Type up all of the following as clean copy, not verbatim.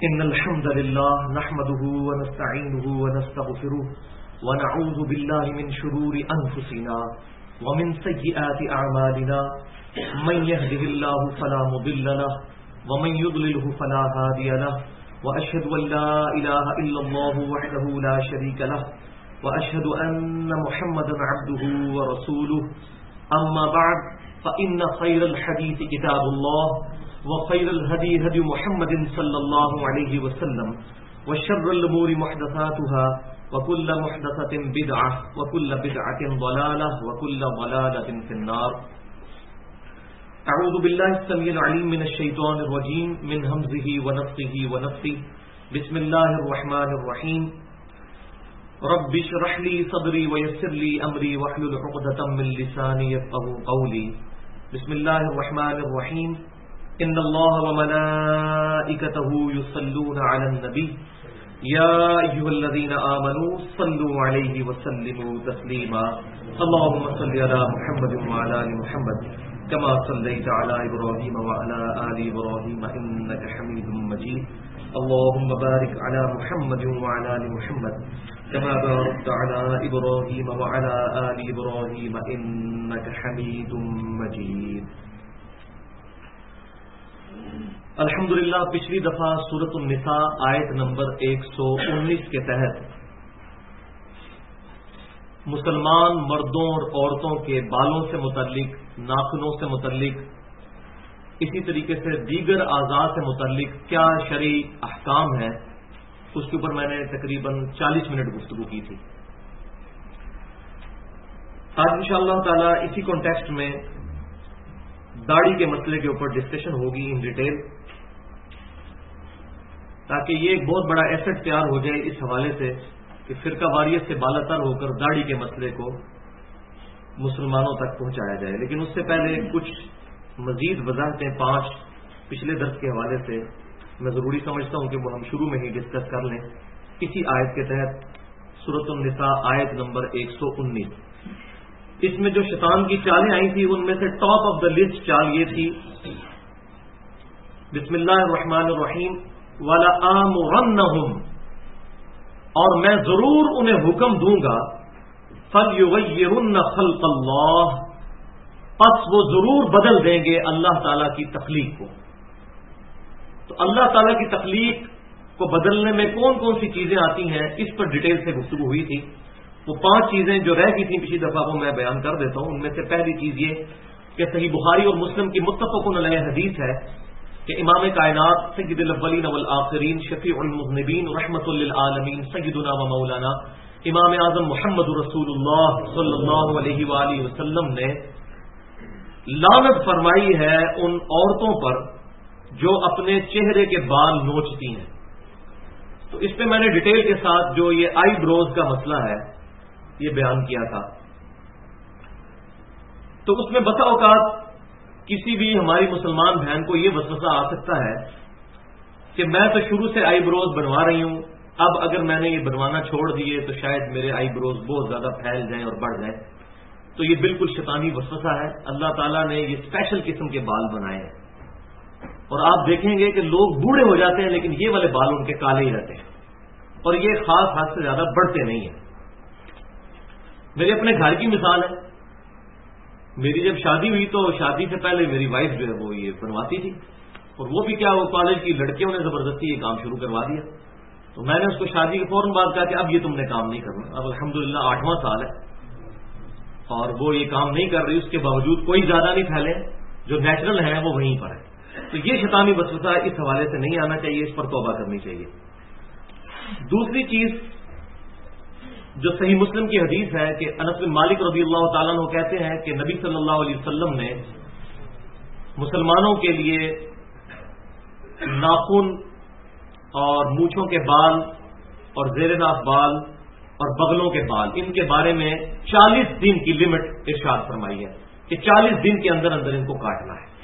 إن الحمد لله نحمده ونستعينه ونستغفره ونعوذ بالله من شرور أنفسنا ومن سيئات أعمالنا من يهده الله فلا مضل له ومن يضلله فلا هادي له وأشهد أن لا إله إلا الله وحده لا شريك له وأشهد أن محمدا عبده ورسوله أما بعد فإن خير الحديث كتاب الله وخير الهدي هدي محمد صلى الله عليه وسلم وشر الأمور محدثاتها وكل محدثة بدعة وكل بدعة ضلالة وكل ضلالة في النار. أعوذ بالله السميع العليم من الشيطان الرجيم من همزه ونفخه ونفثه. بسم الله الرحمن الرحيم. رب اشرح لي صدري ويسر لي أمري واحلل عقدة من لساني يفقهوا قولي. بسم الله الرحمن الرحيم. إن الله وملائكته يصلون على النبي يا أيها الذين آمنوا صلوا عليه وسلموا تسليما. اللهم صل على محمد وعلى آل محمد كما صليت على إبراهيم وعلى آل إبراهيم إنك حميد مجيد. اللهم بارك على محمد وعلى آل محمد كما باركت على إبراهيم وعلى آل إبراهيم إنك حميد مجيد. الحمدللہ پچھلی دفعہ سورۃ النساء آیت نمبر 119 کے تحت مسلمان مردوں اور عورتوں کے بالوں سے متعلق، ناخنوں سے متعلق، اسی طریقے سے دیگر اعضاء سے متعلق کیا شرعی احکام ہیں، اس کے اوپر میں نے تقریباً 40 منٹ گفتگو کی تھی. آج انشاءاللہ تعالی اسی کانٹیکسٹ میں داڑھی کے مسئلے کے اوپر ڈسکشن ہوگی ان ڈیٹیل، تاکہ یہ ایک بہت بڑا ایسٹ تیار ہو جائے اس حوالے سے کہ فرقہ واریت سے بالا تر ہو کر داڑھی کے مسئلے کو مسلمانوں تک پہنچایا جائے. لیکن اس سے پہلے کچھ مزید وضاحتیں 5 پچھلے درس کے حوالے سے میں ضروری سمجھتا ہوں کہ وہ ہم شروع میں ہی ڈسکس کر لیں اسی آیت کے تحت. سورۃ النساء آیت نمبر 119. اس میں جو شیطان کی چالیں آئی تھی ان میں سے ٹاپ آف دا لسٹ چال یہ تھی، بسم اللہ الرحمن الرحیم، وَلَآمُرَنَّهُمْ، اور میں ضرور انہیں حکم دوں گا، فَلْيُغَيِّرُنَّ خَلْقَ اللَّهِ، پس وہ ضرور بدل دیں گے اللہ تعالیٰ کی تخلیق کو. تو اللہ تعالیٰ کی تخلیق کو بدلنے میں کون کون سی چیزیں آتی ہیں اس پر ڈیٹیل سے گفتگو ہوئی تھی. وہ 5 چیزیں جو رہ گئی تھیں پچھلی دفعہ وہ میں بیان کر دیتا ہوں. ان میں سے پہلی چیز یہ کہ صحیح بخاری اور مسلم کی متفق علیہ حدیث ہے کہ امام کائنات سید الاولین والآخرین شفیع المذنبین رحمۃ للعالمین سیدنا و مولانا امام اعظم محمد رسول اللہ صلی اللہ علیہ وآلہ وسلم نے لعنت فرمائی ہے ان عورتوں پر جو اپنے چہرے کے بال نوچتی ہیں. تو اس پہ میں نے ڈیٹیل کے ساتھ جو یہ آئی بروز کا مسئلہ ہے یہ بیان کیا تھا. تو اس میں بسا اوقات کسی بھی ہماری مسلمان بہن کو یہ وسوسہ آ سکتا ہے کہ میں تو شروع سے آئی بروز بنوا رہی ہوں، اب اگر میں نے یہ بنوانا چھوڑ دیے تو شاید میرے آئی بروز بہت زیادہ پھیل جائیں اور بڑھ جائیں. تو یہ بالکل شیطانی وسوسہ ہے. اللہ تعالیٰ نے یہ اسپیشل قسم کے بال بنائے ہیں اور آپ دیکھیں گے کہ لوگ بوڑھے ہو جاتے ہیں لیکن یہ والے بال ان کے کالے ہی رہتے ہیں اور یہ خاص حد سے زیادہ بڑھتے نہیں ہیں. میرے اپنے گھر کی مثال ہے. میری جب شادی ہوئی تو شادی سے پہلے میری وائف جو ہے وہ یہ بنواتی تھی اور وہ بھی کیا، وہ کالج کی لڑکیوں نے زبردستی یہ کام شروع کروا دیا. تو میں نے اس کو شادی کے فوراً بعد کہا کہ اب یہ تم نے کام نہیں کرنا. اب الحمدللہ 8واں سال ہے اور وہ یہ کام نہیں کر رہی. اس کے باوجود کوئی زیادہ نہیں پھیلے، جو نیچرل ہے وہ وہیں پر ہے. تو یہ شیطانی وسوسہ اس حوالے سے نہیں آنا چاہیے، اس پر توبہ کرنی چاہیے. دوسری چیز جو صحیح مسلم کی حدیث ہے کہ انس بن مالک رضی اللہ تعالیٰ عنہ کہتے ہیں کہ نبی صلی اللہ علیہ وسلم نے مسلمانوں کے لیے ناخن اور مونچھوں کے بال اور زیر ناف بال اور بغلوں کے بال، ان کے بارے میں 40 دن کی لمٹ ارشاد فرمائی ہے کہ 40 دن کے اندر اندر ان کو کاٹنا ہے.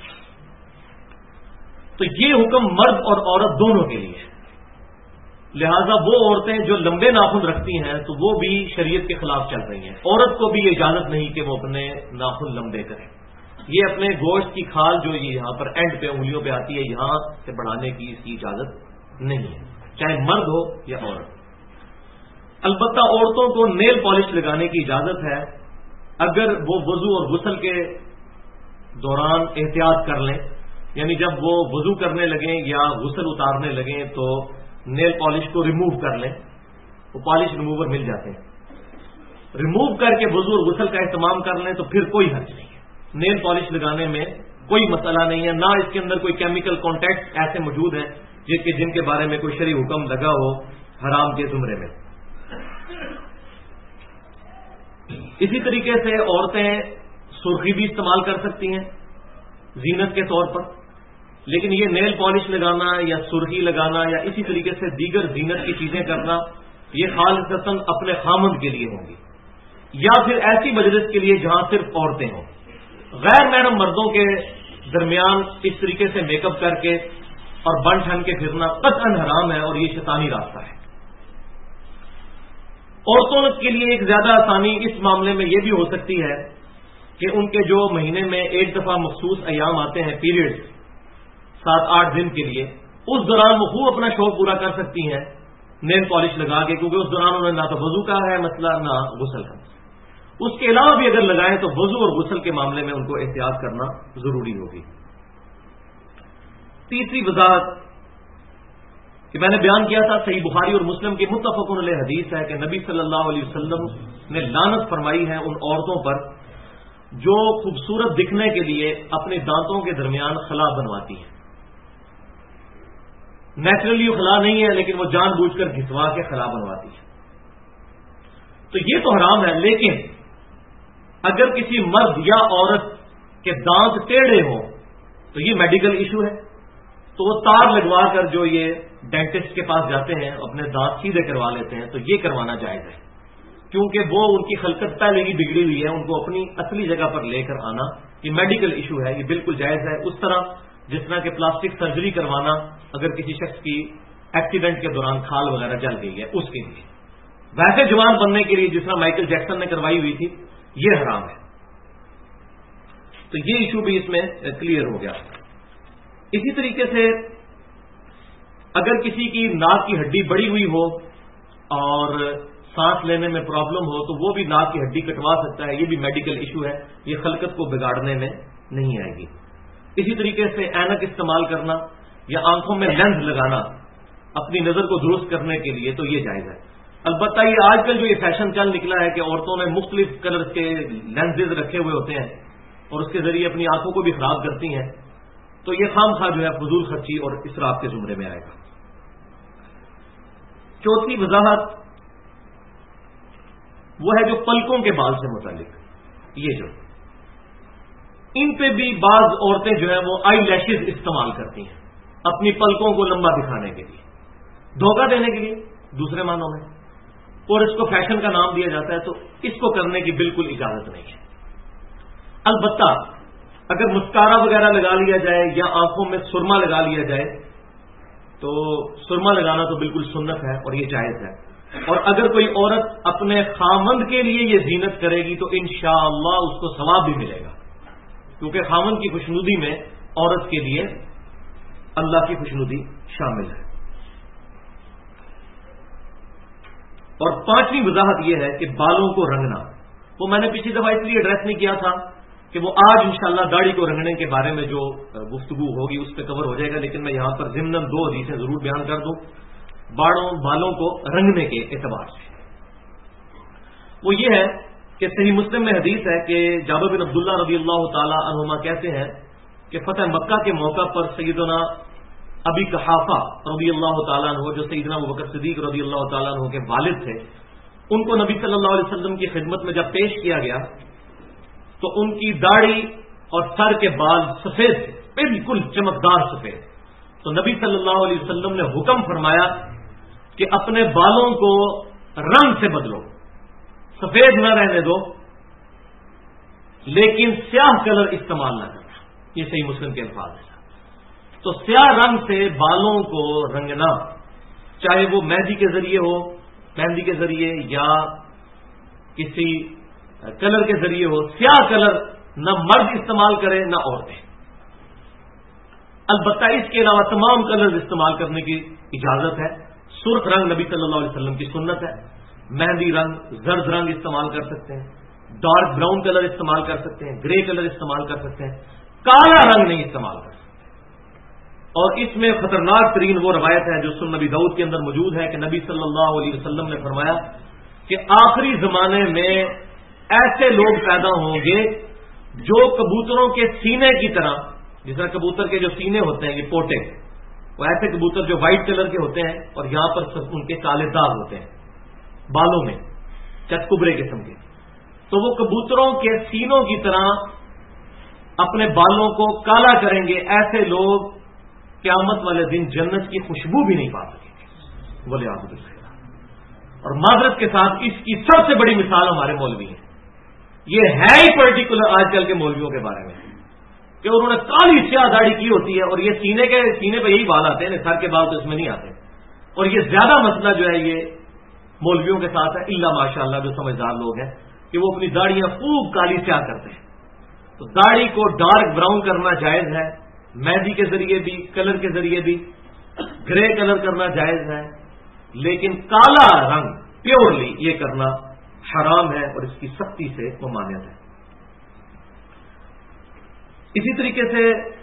تو یہ حکم مرد اور عورت دونوں کے لیے ہے. لہذا وہ عورتیں جو لمبے ناخن رکھتی ہیں تو وہ بھی شریعت کے خلاف چل رہی ہیں. عورت کو بھی یہ اجازت نہیں کہ وہ اپنے ناخن لمبے کریں. یہ اپنے گوشت کی کھال جو یہاں پر اینڈ پہ انگلیوں پہ آتی ہے یہاں سے بڑھانے کی اس کی اجازت نہیں ہے، چاہے مرد ہو یا عورت۔ البتہ عورتوں کو نیل پالش لگانے کی اجازت ہے اگر وہ وضو اور غسل کے دوران احتیاط کر لیں، یعنی جب وہ وضو کرنے لگیں یا غسل اتارنے لگیں تو نیل پالش کو ریموو کر لیں، وہ پالش ریموور مل جاتے ہیں، ریموو کر کے وضو اور غسل کا اہتمام کر لیں تو پھر کوئی حرج نہیں ہے۔ نیل پالش لگانے میں کوئی مسئلہ نہیں ہے، نہ اس کے اندر کوئی کیمیکل کانٹیکٹ ایسے موجود ہیں جن کے بارے میں کوئی شرعی حکم لگا ہو حرام کے زمرے میں۔ اسی طریقے سے عورتیں سرخی بھی استعمال کر سکتی ہیں زینت کے طور پر، لیکن یہ نیل پالش لگانا یا سرخی لگانا یا اسی طریقے سے دیگر زینت کی چیزیں کرنا یہ خالصتاً اپنے خامند کے لیے ہوں گی، یا پھر ایسی مجلس کے لیے جہاں صرف عورتیں ہوں۔ غیر محرم مردوں کے درمیان اس طریقے سے میک اپ کر کے اور بن ٹھن کے پھرنا قطعاً حرام ہے اور یہ شیطانی راستہ ہے۔ عورتوں کے لیے ایک زیادہ آسانی اس معاملے میں یہ بھی ہو سکتی ہے کہ ان کے جو مہینے میں ایک دفعہ مخصوص ایام آتے ہیں، پیریڈ 7-8 دن کے لیے، اس دوران وہ خوب اپنا شوق پورا کر سکتی ہیں نیل پالش لگا کے، کیونکہ اس دوران انہوں نے نہ تو وضو کا ہے مسئلہ نہ غسل کا۔ اس کے علاوہ بھی اگر لگائیں تو وضو اور غسل کے معاملے میں ان کو احتیاط کرنا ضروری ہوگی۔ تیسری وضاحت کہ میں نے بیان کیا تھا، صحیح بخاری اور مسلم کی متفق علیہ حدیث ہے کہ نبی صلی اللہ علیہ وسلم نے لعنت فرمائی ہے ان عورتوں پر جو خوبصورت دکھنے کے لیے اپنے دانتوں کے درمیان خلا بنواتی ہیں۔ نیچرلی خلا نہیں ہے لیکن وہ جان بوجھ کر گھسوا کے خلا بنواتی ہے، تو یہ تو حرام ہے۔ لیکن اگر کسی مرد یا عورت کے دانت ٹیڑھے ہوں تو یہ میڈیکل ایشو ہے، تو وہ تار لگوا کر جو یہ ڈینٹسٹ کے پاس جاتے ہیں اپنے دانت سیدھے کروا لیتے ہیں، تو یہ کروانا جائز ہے، کیونکہ وہ ان کی خلقت پہلے ہی بگڑی ہوئی ہے، ان کو اپنی اصلی جگہ پر لے کر آنا یہ میڈیکل ایشو ہے، یہ بالکل جائز ہے۔ اس طرح جس طرح کہ پلاسٹک سرجری کروانا اگر کسی شخص کی ایکسیڈنٹ کے دوران کھال وغیرہ جل گئی ہے اس کے لیے، ویسے جوان بننے کے لیے جس طرح مائیکل جیکسن نے کروائی ہوئی تھی، یہ حرام ہے۔ تو یہ ایشو بھی اس میں کلیئر ہو گیا۔ اسی طریقے سے اگر کسی کی ناک کی ہڈی بڑی ہوئی ہو اور سانس لینے میں پرابلم ہو تو وہ بھی ناک کی ہڈی کٹوا سکتا ہے، یہ بھی میڈیکل ایشو ہے، یہ خلقت کو بگاڑنے میں نہیں آئے گی۔ اسی طریقے سے اینک استعمال کرنا یا آنکھوں میں لینز لگانا اپنی نظر کو درست کرنے کے لیے تو یہ جائز ہے۔ البتہ یہ آج کل جو یہ فیشن چل نکلا ہے کہ عورتوں نے مختلف کلر کے لینزز رکھے ہوئے ہوتے ہیں اور اس کے ذریعے اپنی آنکھوں کو بھی خراب کرتی ہیں، تو یہ خام خواہ جو ہے فضول خرچی اور اسراف کے زمرے میں آئے گا۔ چوتھی وضاحت وہ ہے جو پلکوں کے بال سے متعلق، یہ جو ان پہ بھی بعض عورتیں جو ہیں وہ آئی لیشز استعمال کرتی ہیں اپنی پلکوں کو لمبا دکھانے کے لیے، دھوکہ دینے کے لیے دوسرے معنوں میں، اور اس کو فیشن کا نام دیا جاتا ہے، تو اس کو کرنے کی بالکل اجازت نہیں ہے۔ البتہ اگر مسکارا وغیرہ لگا لیا جائے یا آنکھوں میں سرما لگا لیا جائے تو سرما لگانا تو بالکل سنت ہے اور یہ جائز ہے، اور اگر کوئی عورت اپنے خامند کے لیے یہ زینت کرے گی تو انشاءاللہ اس کو ثواب بھی ملے گا، کیونکہ خامند کی خوشنودی میں عورت کے لیے اللہ کی خوشنودی شامل ہے۔ اور پانچویں وضاحت یہ ہے کہ بالوں کو رنگنا، وہ میں نے پچھلی دفعہ اس لیے ایڈریس نہیں کیا تھا کہ وہ آج انشاءاللہ داڑھی کو رنگنے کے بارے میں جو گفتگو ہوگی اس پہ کور ہو جائے گا، لیکن میں یہاں پر ضمناً 2 حدیثیں ضرور بیان کر دوں بالوں کو رنگنے کے اعتبار سے۔ وہ یہ ہے کہ صحیح مسلم میں حدیث ہے کہ جابر بن عبداللہ رضی اللہ تعالی عنہما کہتے ہیں کہ فتح مکہ کے موقع پر سیدنا ابی قحافہ رضی اللہ تعالیٰ عنہ جو سیدنا ابوبکر صدیق رضی اللہ تعالیٰ عنہ کے والد تھے، ان کو نبی صلی اللہ علیہ وسلم کی خدمت میں جب پیش کیا گیا تو ان کی داڑھی اور سر کے بال سفید، بالکل چمکدار سفید، تو نبی صلی اللہ علیہ وسلم نے حکم فرمایا کہ اپنے بالوں کو رنگ سے بدلو، سفید نہ رہنے دو لیکن سیاہ کلر استعمال نہ کرنا، یہ صحیح مسلم کے الفاظ ہیں۔ تو سیاہ رنگ سے بالوں کو رنگنا، چاہے وہ مہندی کے ذریعے ہو، مہندی کے ذریعے یا کسی کلر کے ذریعے ہو، سیاہ کلر نہ مرد استعمال کرے نہ عورتیں۔ البتہ اس کے علاوہ تمام کلر استعمال کرنے کی اجازت ہے. سرخ رنگ نبی صلی اللہ علیہ وسلم کی سنت ہے. مہندی رنگ، زرد رنگ استعمال کر سکتے ہیں، ڈارک براؤن کلر استعمال کر سکتے ہیں، گرے کلر استعمال کر سکتے ہیں، کالا رنگ نہیں استعمال کر سکتے. اور اس میں خطرناک ترین وہ روایت ہے جو سنن نبی داؤد کے اندر موجود ہے کہ نبی صلی اللہ علیہ وسلم نے فرمایا کہ آخری زمانے میں ایسے لوگ پیدا ہوں گے جو کبوتروں کے سینے کی طرح، جس طرح کبوتر کے جو سینے ہوتے ہیں یہ پوٹے، وہ ایسے کبوتر جو وائٹ کلر کے ہوتے ہیں اور یہاں پر ان کے کالے داغ ہوتے ہیں بالوں میں، چتکبرے قسم کے، تو وہ کبوتروں کے سینوں کی طرح اپنے بالوں کو کالا کریں گے. ایسے لوگ قیامت والے دن جنت کی خوشبو بھی نہیں پا سکیں گے. بولے آپ. اور معذرت کے ساتھ اس کی سب سے بڑی مثال ہمارے مولوی ہیں. یہ ہے ہی پرٹیکولر آج کل کے مولویوں کے بارے میں کہ انہوں نے کالی سیاہ داڑھی کی ہوتی ہے اور یہ سینے پہ یہی بال آتے ہیں، سر کے بال تو اس میں نہیں آتے. اور یہ زیادہ مسئلہ جو ہے یہ مولویوں کے ساتھ ہے، الا ماشاء اللہ جو سمجھدار لوگ ہیں کہ وہ اپنی داڑیاں خوب کالی سیاہ کرتے ہیں. تو داڑھی کو ڈارک براؤن کرنا جائز ہے، مہندی کے ذریعے بھی، کلر کے ذریعے بھی، گرے کلر کرنا جائز ہے، لیکن کالا رنگ پیورلی یہ کرنا حرام ہے اور اس کی سختی سے ممانعت ہے. اسی طریقے سے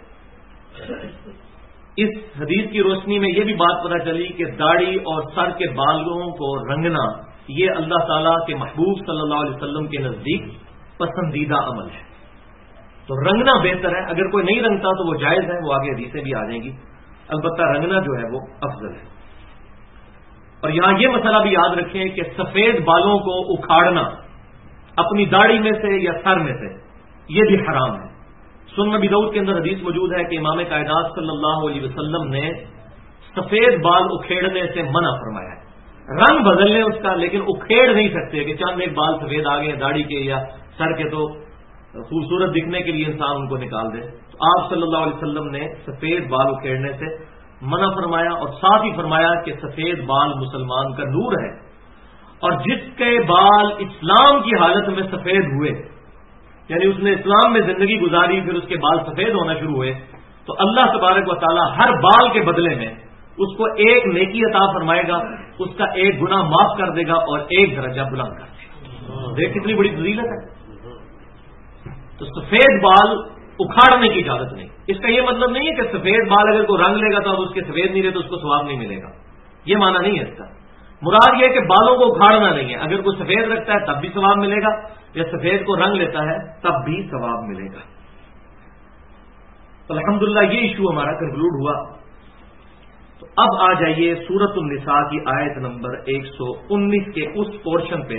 اس حدیث کی روشنی میں یہ بھی بات پتہ چلی کہ داڑھی اور سر کے بالوں کو رنگنا یہ اللہ تعالیٰ کے محبوب صلی اللہ علیہ وسلم کے نزدیک پسندیدہ عمل ہے. تو رنگنا بہتر ہے. اگر کوئی نہیں رنگتا تو وہ جائز ہے، وہ آگے حدیثیں بھی آ جائیں گی. البتہ رنگنا جو ہے وہ افضل ہے. اور یہاں یہ مسئلہ بھی یاد رکھیں کہ سفید بالوں کو اکھاڑنا اپنی داڑھی میں سے یا سر میں سے یہ بھی حرام ہے. سنن نبی داؤد کے اندر حدیث موجود ہے کہ امام کائنات صلی اللہ علیہ وسلم نے سفید بال اکھیڑنے سے منع فرمایا ہے. رنگ بدل لیں اس کا، لیکن اکھیڑ نہیں سکتے کہ چند ایک بال سفید آ گئے داڑھی کے یا سر کے تو خوبصورت دکھنے کے لیے انسان ان کو نکال دے. تو آپ صلی اللہ علیہ وسلم نے سفید بال اکھیڑنے سے منع فرمایا اور ساتھ ہی فرمایا کہ سفید بال مسلمان کا نور ہے، اور جس کے بال اسلام کی حالت میں سفید ہوئے، یعنی اس نے اسلام میں زندگی گزاری پھر اس کے بال سفید ہونا شروع ہوئے، تو اللہ تبارک و تعالی ہر بال کے بدلے میں اس کو ایک نیکی عطا فرمائے گا، اس کا ایک گناہ معاف کر دے گا اور ایک درجہ بلند کر دے گا. دیکھ کتنی بڑی فضیلت ہے. تو سفید بال اکھاڑنے کی اجازت نہیں. اس کا یہ مطلب نہیں ہے کہ سفید بال اگر کوئی رنگ لے گا تو اب اس کے سفید نہیں رہے تو اس کو ثواب نہیں ملے گا. یہ معنی نہیں ہے اس کا. مراد یہ ہے کہ بالوں کو اکھاڑنا نہیں ہے. اگر کوئی سفید رکھتا ہے تب بھی ثواب ملے گا، یا سفید کو رنگ لیتا ہے تب بھی ثواب ملے گا. الحمدللہ یہ ایشو ہمارا کنکلوڈ ہوا. تو اب آ جائیے سورۃ النساء کی آیت نمبر 119 کے اس پورشن پہ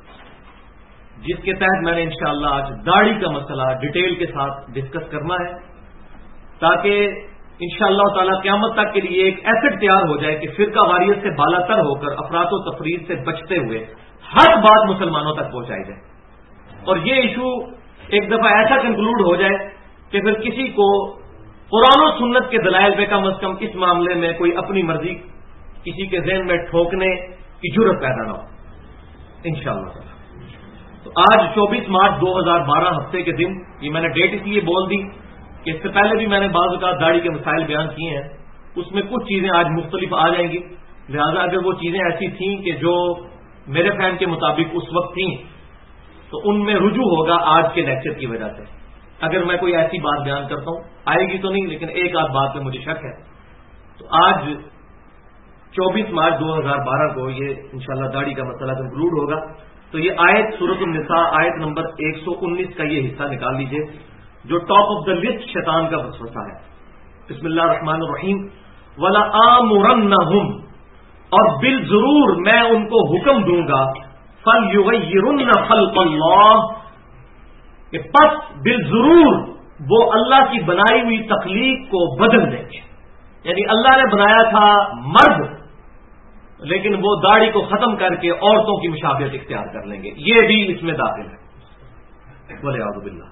جس کے تحت میں نے انشاءاللہ آج داڑھی کا مسئلہ ڈیٹیل کے ساتھ ڈسکس کرنا ہے، تاکہ انشاءاللہ تعالی قیامت تک کے لیے ایک ایسٹ تیار ہو جائے کہ فرقہ واریت سے بالا تر ہو کر افراط و تفرید سے بچتے ہوئے ہر بات مسلمانوں تک پہنچائی جائے. اور یہ ایشو ایک دفعہ ایسا کنکلوڈ ہو جائے کہ پھر کسی کو قرآن و سنت کے دلائل پہ کم از کم اس معاملے میں کوئی اپنی مرضی کسی کے ذہن میں ٹھوکنے کی جرت پیدا نہ ہو انشاءاللہ تعالی. تو آج 24 مارچ 2012 ہفتے کے دن، یہ میں نے ڈیٹ اس لیے بول دی کہ اس سے پہلے بھی میں نے بعض اوقات داڑھی کے مسائل بیان کیے ہیں، اس میں کچھ چیزیں آج مختلف آ جائیں گی. لہذا اگر وہ چیزیں ایسی تھیں کہ جو میرے فہم کے مطابق اس وقت تھیں تو ان میں رجوع ہوگا آج کے لیکچر کی وجہ سے. اگر میں کوئی ایسی بات بیان کرتا ہوں، آئے گی تو نہیں لیکن ایک آدھ بات پہ مجھے شک ہے. تو آج 24 مارچ 2012 کو یہ انشاءاللہ داڑھی کا مسئلہ کنکلوڈ ہوگا. تو یہ آیت سورۃ النساء آیت نمبر 119 کا یہ حصہ نکال لیجئے جو ٹاپ آف دا لسٹ شیطان کا وسوسہ ہے. بسم اللہ الرحمن الرحیم. وَلَآمُرَنَّهُمْ، اور بالضرور میں ان کو حکم دوں گا، فَلْيُغَيِّرُنَّ خَلْقَ اللَّهِ، کہ پس بالضرور وہ اللہ کی بنائی ہوئی تخلیق کو بدل دیں گے. یعنی اللہ نے بنایا تھا مرد، لیکن وہ داڑھی کو ختم کر کے عورتوں کی مشابہت اختیار کر لیں گے. یہ بھی اس میں داخل ہے. وَلِعِیاذُ بِاللَّہ.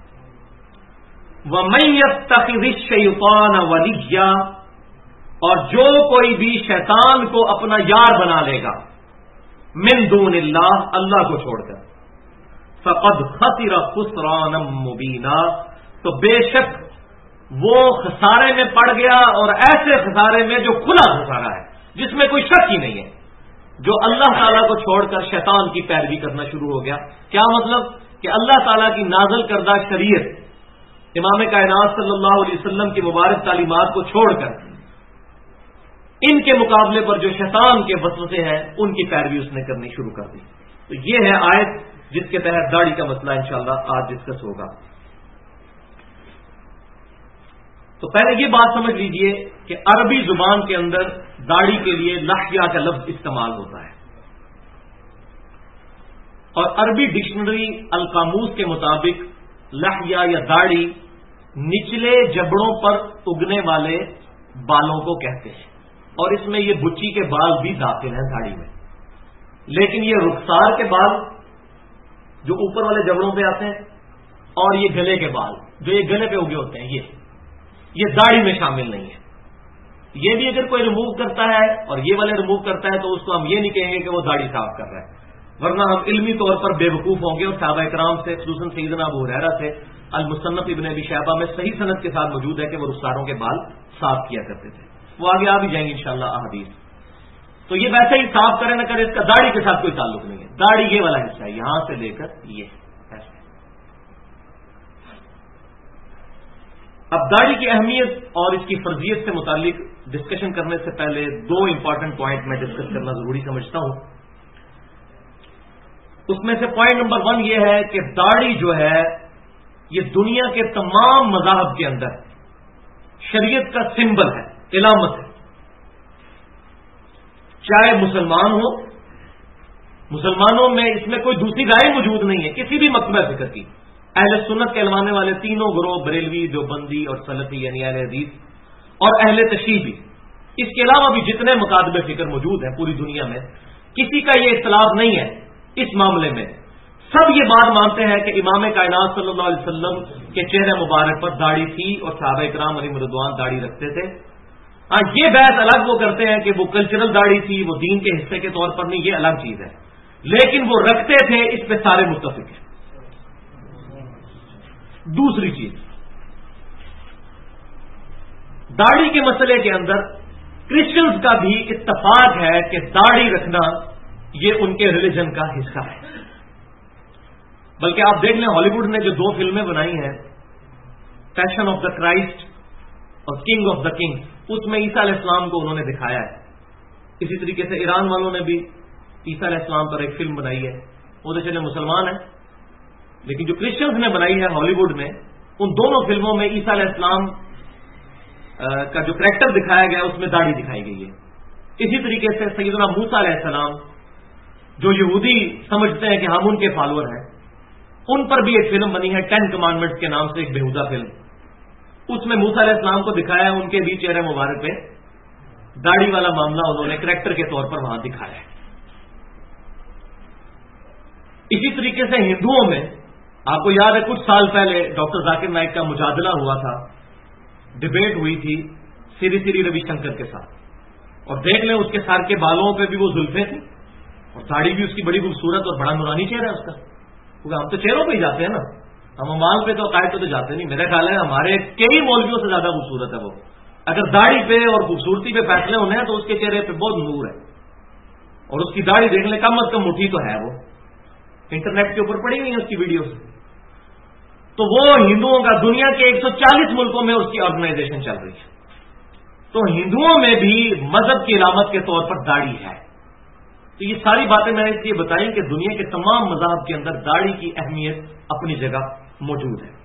وَمَن يَتَّخِذِ الشَّیْطَانَ وَلِیًّا، اور جو کوئی بھی شیطان کو اپنا یار بنا لے گا، من دون اللہ، اللہ کو چھوڑ کر، فقد خسر خسرانا مبینا، تو بے شک وہ خسارے میں پڑ گیا، اور ایسے خسارے میں جو کھلا خسارہ ہے، جس میں کوئی شک ہی نہیں ہے، جو اللہ تعالیٰ کو چھوڑ کر شیطان کی پیروی کرنا شروع ہو گیا۔ کیا مطلب؟ کہ اللہ تعالیٰ کی نازل کردہ شریعت، امام کائنات صلی اللہ علیہ وسلم کی مبارک تعلیمات کو چھوڑ کر ان کے مقابلے پر جو شیطان کے وسوسے ہیں ان کی پیروی اس نے کرنی شروع کر دی۔ تو یہ ہے آیت جس کے تحت داڑھی کا مسئلہ انشاءاللہ آج ڈسکس ہوگا۔ تو پہلے یہ بات سمجھ لیجئے کہ عربی زبان کے اندر داڑھی کے لیے لحیہ کا لفظ استعمال ہوتا ہے، اور عربی ڈکشنری القاموس کے مطابق لحیہ یا داڑھی نچلے جبڑوں پر اگنے والے بالوں کو کہتے ہیں، اور اس میں یہ بچی کے بال بھی داخل ہیں داڑھی میں، لیکن یہ رخسار کے بال جو اوپر والے جبڑوں پہ آتے ہیں، اور یہ گلے کے بال جو یہ گلے پہ اگے ہوتے ہیں، یہ داڑھی میں شامل نہیں ہے۔ یہ بھی اگر کوئی ریموو کرتا ہے اور یہ والے ریموو کرتا ہے تو اس کو ہم یہ نہیں کہیں گے کہ وہ داڑھی صاف کر رہا ہے، ورنہ ہم علمی طور پر بے وقوف ہوں گے۔ اور صحابہ کرام سے خصوصاً سیدنا ابو ہریرہ سے المصنف ابن ابی شیبہ میں صحیح سند کے ساتھ موجود ہے کہ وہ رخساروں کے بال صاف کیا کرتے تھے، وہ آگے آ بھی جائیں گے انشاءاللہ احادیث۔ تو یہ ویسے ہی صاف کرے نہ کرے اس کا داڑھی کے ساتھ کوئی تعلق نہیں ہے، داڑھی یہ والا حصہ ہے یہاں سے لے کر یہ ایسے۔ اب داڑھی کی اہمیت اور اس کی فرضیت سے متعلق ڈسکشن کرنے سے پہلے دو امپورٹنٹ پوائنٹ میں ڈسکس کرنا ضروری سمجھتا ہوں۔ اس میں سے پوائنٹ نمبر 1 یہ ہے کہ داڑھی جو ہے یہ دنیا کے تمام مذاہب کے اندر شریعت کا سمبل ہے، علامت ہے، چاہے مسلمان ہو، مسلمانوں میں اس میں کوئی دوسری رائے موجود نہیں ہے کسی بھی مکتبہ فکر کی۔ اہل سنت کہلوانے والے تینوں گروہ، بریلوی، دیوبندی اور سلفی یعنی اہل حدیث اور اہل تشیع بھی، اس کے علاوہ بھی جتنے مکاتب فکر موجود ہیں پوری دنیا میں، کسی کا یہ اختلاف نہیں ہے اس معاملے میں۔ سب یہ بات مانتے ہیں کہ امام کائنات صلی اللہ علیہ وسلم کے چہرے مبارک پر داڑھی تھی اور صحابہ کرام علیہ رضوان داڑھی رکھتے تھے۔ ہاں، یہ بحث الگ وہ کرتے ہیں کہ وہ کلچرل داڑھی تھی، وہ دین کے حصے کے طور پر نہیں، یہ الگ چیز ہے، لیکن وہ رکھتے تھے، اس پہ سارے متفق ہیں۔ دوسری چیز، داڑھی کے مسئلے کے اندر کرسچنز کا بھی اتفاق ہے کہ داڑھی رکھنا یہ ان کے ریلیجن کا حصہ ہے۔ بلکہ آپ دیکھ لیں ہالی ووڈ نے جو 2 فلمیں بنائی ہیں، پیشن آف دا کرائسٹ اور کنگ آف دا کنگ، اس میں عیسیٰ علیہ السلام کو انہوں نے دکھایا ہے۔ اسی طریقے سے ایران والوں نے بھی عیسیٰ علیہ السلام پر ایک فلم بنائی ہے، وہ تو چلے مسلمان ہیں، لیکن جو کرسچنز نے بنائی ہے ہالی ووڈ میں، ان دونوں فلموں میں عیسیٰ علیہ السلام کا جو کریکٹر دکھایا گیا اس میں داڑھی دکھائی گئی ہے۔ اسی طریقے سے سیدنا موسیٰ علیہ السلام جو یہودی سمجھتے ہیں کہ ہم ان کے فالوور ہیں، ان پر بھی ایک فلم بنی ہے 10 کمانڈمنٹس کے نام سے، ایک بےہودہ فلم، اس میں موسیٰ علیہ السلام کو دکھایا ہے، ان کے بھی چہرے مبارک پہ داڑھی والا معاملہ انہوں نے کریکٹر کے طور پر وہاں دکھایا ہے۔ اسی طریقے سے ہندوؤں میں آپ کو یاد ہے کچھ سال پہلے ڈاکٹر ذاکر نائک کا مجادلہ ہوا تھا، ڈبیٹ ہوئی تھی سری سری روی شنکر کے ساتھ، اور دیکھ لیں اس کے سر کے بالوں پہ بھی وہ زلفیں تھیں اور داڑھی بھی اس کی بڑی خوبصورت اور بڑا نورانی چہرہ ہے اس کا، کیونکہ ہم تو چہروں پہ ہی جاتے ہیں نا، ہم امام پہ تو عقائد پہ تو جاتے نہیں۔ میرا خیال ہے ہمارے کئی مولویوں سے زیادہ خوبصورت ہے وہ، اگر داڑھی پہ اور خوبصورتی پہ فیصلے ہونے ہیں تو اس کے چہرے پہ بہت نور ہے، اور اس کی داڑھی دیکھ لیں کم از کم مٹھی تو ہے، وہ انٹرنیٹ کے اوپر پڑی ہوئی ہے اس کی ویڈیوز۔ تو وہ ہندوؤں کا دنیا کے 140 ملکوں میں اس کی آرگنائزیشن چل رہی ہے، تو ہندوؤں میں بھی مذہب کی علامت کے طور پر داڑھی ہے۔ تو یہ ساری باتیں میں نے اس لیے بتائیں کہ دنیا کے تمام مذاہب کے اندر داڑھی کی اہمیت اپنی جگہ موجود ہے۔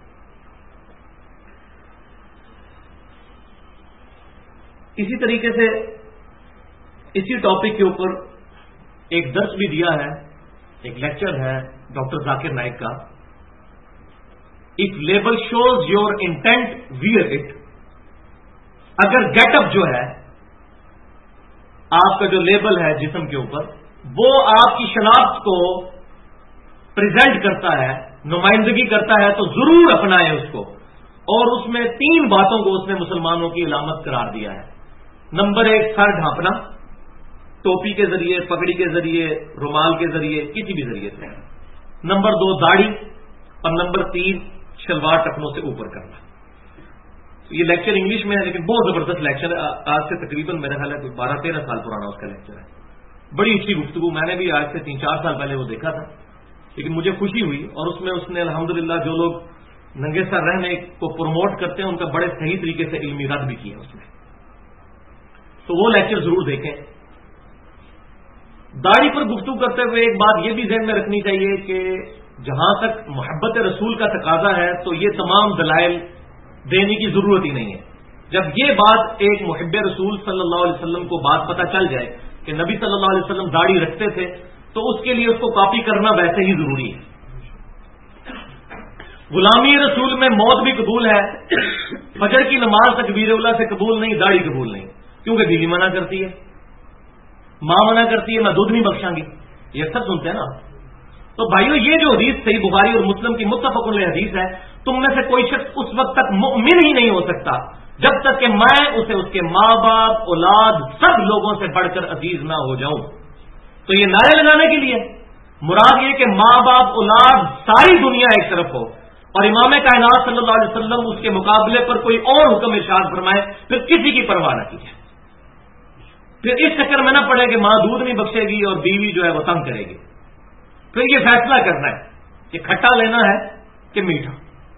اسی طریقے سے اسی ٹاپک کے اوپر ایک درس بھی دیا ہے، ایک لیکچر ہے ڈاکٹر ذاکر نائک کا، if label shows your intent wear it. اگر گیٹ اپ جو ہے آپ کا جو لیبل ہے جسم کے اوپر، وہ آپ کی شناخت کو پریزنٹ کرتا ہے، نمائندگی کرتا ہے، تو ضرور اپنائیں اس کو۔ اور اس میں 3 باتوں کو اس نے مسلمانوں کی علامت قرار دیا ہے۔ نمبر 1 سر ڈھانپنا، ٹوپی کے ذریعے، پگڑی کے ذریعے، رومال کے ذریعے، کسی بھی ذریعے سے۔ نمبر 2 داڑھی، اور نمبر 3 شلوار ٹخنوں سے اوپر کرنا۔ یہ لیکچر انگلش میں ہے لیکن بہت زبردست لیکچر ہے. آج سے تقریباً میرا خیال ہے 12-13 سال پرانا اس کا لیکچر ہے. بڑی اچھی گفتگو. میں نے بھی آج سے 3-4 سال پہلے وہ دیکھا تھا لیکن مجھے خوشی ہوئی. اور اس میں اس نے الحمدللہ جو لوگ ننگے سر رہنے کو پروموٹ کرتے ہیں ان کا بڑے صحیح طریقے سے علمی رد بھی کیا اس نے. تو وہ لیکچر ضرور دیکھیں. داڑھی پر گفتگو کرتے ہوئے ایک بات یہ بھی ذہن میں رکھنی چاہیے کہ جہاں تک محبت رسول کا تقاضا ہے تو یہ تمام دلائل دینے کی ضرورت ہی نہیں ہے. جب یہ بات ایک محب رسول صلی اللہ علیہ وسلم کو بات پتہ چل جائے کہ نبی صلی اللہ علیہ وسلم داڑھی رکھتے تھے تو اس کے لیے اس کو کاپی کرنا ویسے ہی ضروری ہے. غلامی رسول میں موت بھی قبول ہے. فجر کی نماز تکبیر اولیٰ سے قبول نہیں, داڑھی قبول نہیں, کیونکہ بیوی منع کرتی ہے, ماں منع کرتی ہے, میں دودھ نہیں بخشاں گی. یہ اکثر سنتے ہیں نا. تو بھائیو یہ جو حدیث صحیح بخاری اور مسلم کی متفق علیہ حدیث ہے, تم میں سے کوئی شخص اس وقت تک مؤمن ہی نہیں ہو سکتا جب تک کہ میں اسے اس کے ماں باپ اولاد سب لوگوں سے بڑھ کر عزیز نہ ہو جاؤں. تو یہ نعرے لگانے کے لیے مراد یہ کہ ماں باپ اولاد ساری دنیا ایک طرف ہو اور امام کائنات صلی اللہ علیہ وسلم اس کے مقابلے پر کوئی اور حکم ارشاد فرمائے پھر کسی کی پرواہ نہ کیجیے. پھر اس چکر میں نہ پڑے کہ ماں دودھ نہیں بخشے گی اور بیوی جو ہے وہ تنگ کرے گی. پھر یہ فیصلہ کرنا ہے کہ کھٹا لینا ہے کہ میٹھا.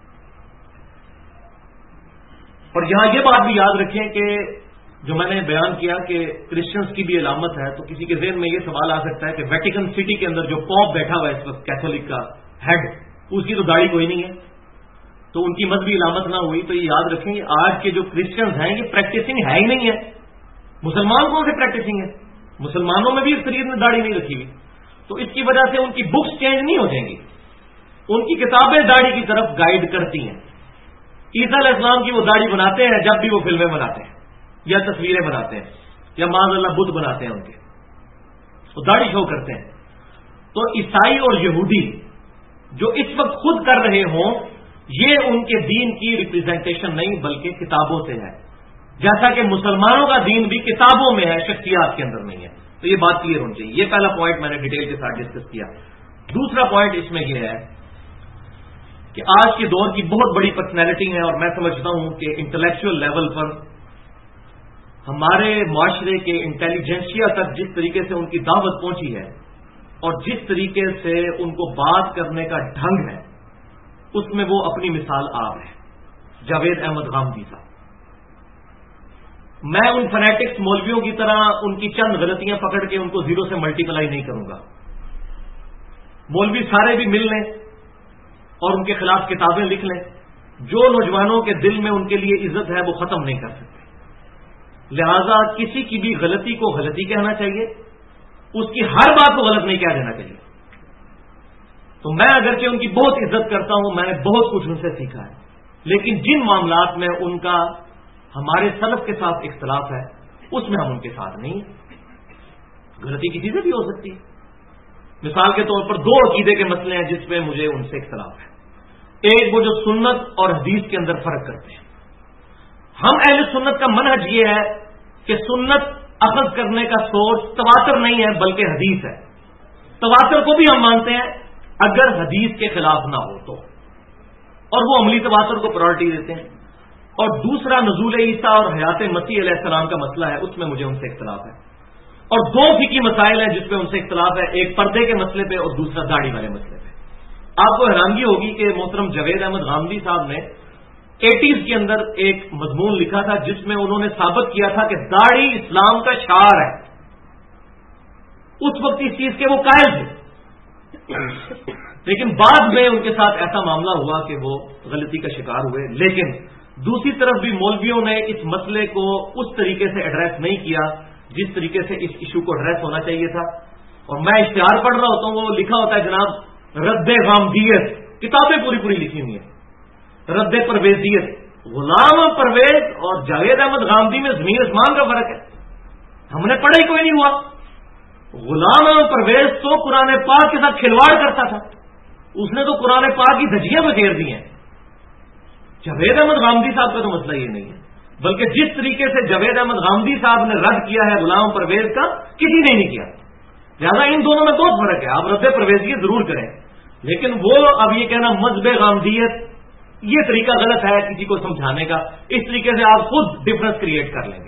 اور یہاں یہ بات بھی یاد رکھیں کہ جو میں نے بیان کیا کہ کرسچنز کی بھی علامت ہے, تو کسی کے ذہن میں یہ سوال آ سکتا ہے کہ ویٹیکن سٹی کے اندر جو پوپ بیٹھا ہوا ہے اس وقت کیتھولک کا ہیڈ, اس کی تو داڑھی کوئی نہیں ہے, تو ان کی مذہبی علامت نہ ہوئی. تو یہ یاد رکھیں کہ آج کے جو کرسچنز ہیں یہ پریکٹسنگ ہے ہی نہیں ہے. مسلمان کون سے پریکٹسنگ ہے؟ مسلمانوں میں بھی اس شریعت نے داڑھی نہیں رکھی ہوئی. تو اس کی وجہ سے ان کی بکس چینج نہیں ہو جائیں گی, ان کی کتابیں داڑھی کی طرف گائیڈ کرتی ہیں. عیسیٰ علیہ السلام کی وہ داڑھی بناتے ہیں جب بھی وہ فلمیں بناتے ہیں یا تصویریں بناتے ہیں یا معاذ اللہ بت بناتے ہیں, ان کے وہ داڑھی شو کرتے ہیں. تو عیسائی اور یہودی جو اس وقت خود کر رہے ہوں یہ ان کے دین کی ریپرزینٹیشن نہیں بلکہ کتابوں سے ہے, جیسا کہ مسلمانوں کا دین بھی کتابوں میں ہے, شخصیات کے اندر نہیں ہے. تو یہ بات کلیئر ہونی چاہیے. یہ پہلا پوائنٹ میں نے ڈیٹیل کے ساتھ ڈسکس کیا. دوسرا پوائنٹ اس میں یہ ہے کہ آج کے دور کی بہت بڑی پرسنالٹی ہے اور میں سمجھتا ہوں کہ انٹلیکچوئل لیول پر ہمارے معاشرے کے انٹیلیجنسیا تک جس طریقے سے ان کی دعوت پہنچی ہے اور جس طریقے سے ان کو بات کرنے کا ڈھنگ ہے اس میں وہ اپنی مثال آپ ہے. جاوید احمد غامدی صاحب. میں ان فنیٹکس مولویوں کی طرح ان کی چند غلطیاں پکڑ کے ان کو زیرو سے ملٹیپلائی نہیں کروں گا. مولوی سارے بھی مل لیں اور ان کے خلاف کتابیں لکھ لیں, جو نوجوانوں کے دل میں ان کے لیے عزت ہے وہ ختم نہیں کر سکتے. لہذا کسی کی بھی غلطی کو غلطی کہنا چاہیے, اس کی ہر بات کو غلط نہیں کہہ دینا چاہیے. تو میں اگرچہ ان کی بہت عزت کرتا ہوں, میں نے بہت کچھ ان سے سیکھا ہے, لیکن جن معاملات میں ان کا ہمارے سلف کے ساتھ اختلاف ہے اس میں ہم ان کے ساتھ نہیں ہیں. غلطی کسی سے بھی ہو سکتی ہے. مثال کے طور پر 2 عقیدے کے مسئلے ہیں جس میں مجھے ان سے اختلاف ہے. ایک وہ جو سنت اور حدیث کے اندر فرق کرتے ہیں. ہم اہل سنت کا منہج یہ ہے کہ سنت اخذ کرنے کا سورس تواتر نہیں ہے بلکہ حدیث ہے. تواتر کو بھی ہم مانتے ہیں اگر حدیث کے خلاف نہ ہو تو, اور وہ عملی تواتر کو پرائرٹی دیتے ہیں. اور دوسرا نزول عیسیٰ اور حیات مسیح علیہ السلام کا مسئلہ ہے, اس میں مجھے ان سے اختلاف ہے. اور 2 فقہی مسائل ہیں جس پہ ان سے اختلاف ہے, ایک پردے کے مسئلے پہ اور دوسرا داڑھی والے مسئلے پہ. آپ کو حیرانگی ہوگی کہ محترم جاوید احمد غامدی صاحب نے 80s کے اندر ایک مضمون لکھا تھا جس میں انہوں نے ثابت کیا تھا کہ داڑھی اسلام کا شعار ہے. اس وقت اس چیز کے وہ قائل تھے, لیکن بعد میں ان کے ساتھ ایسا معاملہ ہوا کہ وہ غلطی کا شکار ہوئے. لیکن دوسری طرف بھی مولویوں نے اس مسئلے کو اس طریقے سے ایڈریس نہیں کیا جس طریقے سے اس ایشو کو ایڈریس ہونا چاہیے تھا. اور میں اشتہار پڑھ رہا ہوتا ہوں, وہ لکھا ہوتا ہے جناب رد غامدیت, کتابیں پوری پوری لکھی ہوئی ہیں. رد پرویزیت, غلام پرویز اور جاوید احمد غامدی میں زمین آسمان کا فرق ہے. ہم نے پڑھا ہی کوئی نہیں ہوا. غلام پرویز تو قرآن پاک کے ساتھ کھلواڑ کرتا تھا, اس نے تو قرآن پاک کی دھجیاں بکھیر دی ہیں. جاوید احمد غامدی صاحب کا تو مسئلہ یہ نہیں ہے, بلکہ جس طریقے سے جاوید احمد غامدی صاحب نے رد کیا ہے غلام پرویز کا کسی نے نہیں کیا. لہٰذا ان دونوں میں بہت فرق ہے. آپ رد پرویزیت ضرور کریں, لیکن وہ اب یہ کہنا مذہب غامدیت یہ طریقہ غلط ہے کسی کو سمجھانے کا. اس طریقے سے آپ خود ڈفرنس کریٹ کر لیں گے.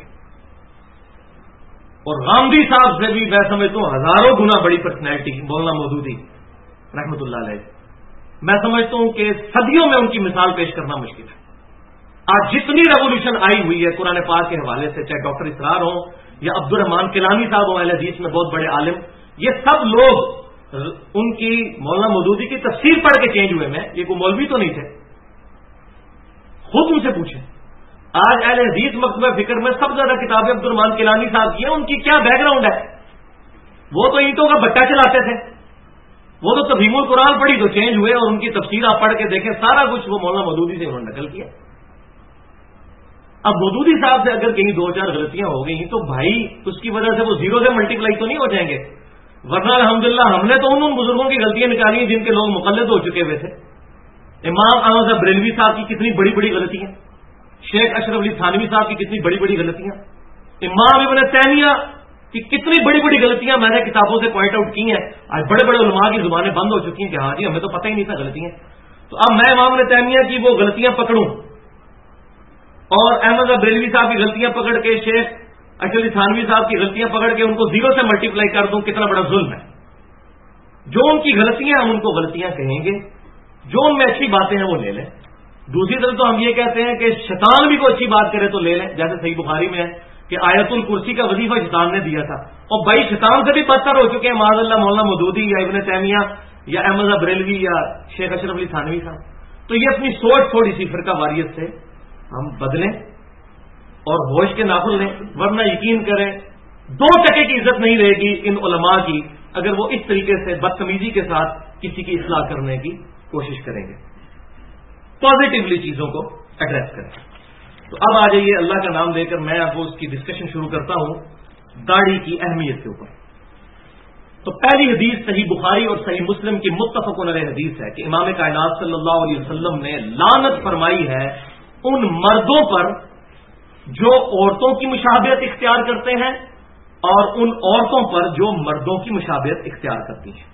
اور غامدی صاحب سے بھی میں سمجھتا ہوں ہزاروں گنا بڑی پرسنالٹی مولانا مودودی رحمۃ اللہ علیہ. میں سمجھتا ہوں کہ صدیوں میں ان کی مثال پیش کرنا مشکل ہے. آج جتنی ریولیوشن آئی ہوئی ہے قرآن پاک کے حوالے سے، چاہے ڈاکٹر اسرار ہوں یا عبد الرحمان کیلانی صاحب ہوں اہل حدیث میں بہت بڑے عالم، یہ سب لوگ ان کی مولانا مودودی کی تفسیر پڑھ کے چینج ہوئے. میں یہ کوئی مولوی تو نہیں تھے، خود ان سے پوچھیں. آج اہل حدیث مکتبہ فکر میں سب زیادہ کتابیں عبد الرحمان کیلانی صاحب کی ہیں. ان کی کیا بیک گراؤنڈ ہے؟ وہ تو اینٹوں کا بٹا چلاتے تھے، وہ تو تفہیم القرآن پڑھی تو چینج ہوئے، اور ان کی تفسیر آپ پڑھ کے دیکھیں سارا کچھ وہ مولانا مودودی سے انہوں نے نقل کیا. اب مودودی صاحب سے اگر کہیں 2-4 غلطیاں ہو گئی تو بھائی اس کی وجہ سے وہ 0 سے ملٹیپلائی تو نہیں ہو جائیں گے. ورنہ الحمدللہ ہم نے تو ان بزرگوں کی غلطیاں نکالی ہیں جن کے لوگ مقلد ہو چکے ہوئے تھے. امام احمد بریلوی صاحب کی کتنی بڑی بڑی غلطیاں، شیخ اشرف علی تھانوی صاحب کی کتنی بڑی بڑی غلطیاں، امام ابن تیمیہ کی کتنی بڑی بڑی غلطیاں میں نے کتابوں سے پوائنٹ آؤٹ کی ہیں. آج بڑے بڑے علماء کی زبانیں بند ہو چکی ہیں کہ ہاں جی ہمیں تو پتہ ہی نہیں تھا غلطیاں. تو اب میں امام ابن تیمیہ کی وہ غلطیاں پکڑوں اور احمد بریلوی صاحب کی غلطیاں پکڑ کے شیخ اشرف علی تھانوی صاحب کی غلطیاں پکڑ کے ان کو 0 سے ملٹیپلائی کر دوں، کتنا بڑا ظلم ہے. جو ان کی غلطیاں ہم ان کو غلطیاں کہیں گے، جو ان میں اچھی باتیں ہیں وہ لے لیں. دوسری طرف تو ہم یہ کہتے ہیں کہ شیطان بھی کوئی اچھی بات کرے تو لے لیں. جیسے صحیح بخاری میں ہے کہ آیت الکرسی کا وظیفہ شیطان نے دیا تھا، اور بھائی شیطان سے بھی بدتر ہو چکے ہیں معاذ اللہ مولانا مودودی یا ابن تیمیہ یا احمد بریلوی یا شیخ اشرف علی تھانوی صاحب. تو یہ اپنی سوچ تھوڑی سی فرقہ واریت سے ہم بدلیں اور ہوش کے ناخن لیں، ورنہ یقین کریں 2 ٹکے کی عزت نہیں رہے گی ان علماء کی اگر وہ اس طریقے سے بدتمیزی کے ساتھ کسی کی اصلاح کرنے کی کوشش کریں گے. پازیٹیولی چیزوں کو ایڈریس کریں. تو اب آ جائیے اللہ کا نام لے کر میں آپ کو اس کی ڈسکشن شروع کرتا ہوں داڑھی کی اہمیت کے اوپر. تو پہلی حدیث صحیح بخاری اور صحیح مسلم کی متفق علیہ حدیث ہے کہ امام کائنات صلی اللہ علیہ وسلم نے لعنت فرمائی ہے ان مردوں پر جو عورتوں کی مشابہت اختیار کرتے ہیں اور ان عورتوں پر جو مردوں کی مشابہت اختیار کرتی ہیں.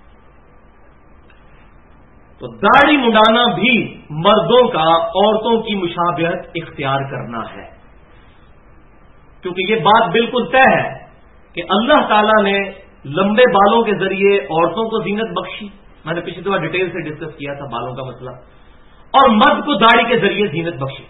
تو داڑھی منڈانا بھی مردوں کا عورتوں کی مشابہت اختیار کرنا ہے، کیونکہ یہ بات بالکل طے ہے کہ اللہ تعالیٰ نے لمبے بالوں کے ذریعے عورتوں کو زینت بخشی. میں نے پچھلی دفعہ ڈیٹیل سے ڈسکس کیا تھا بالوں کا مسئلہ. اور مرد کو داڑھی کے ذریعے زینت بخشی.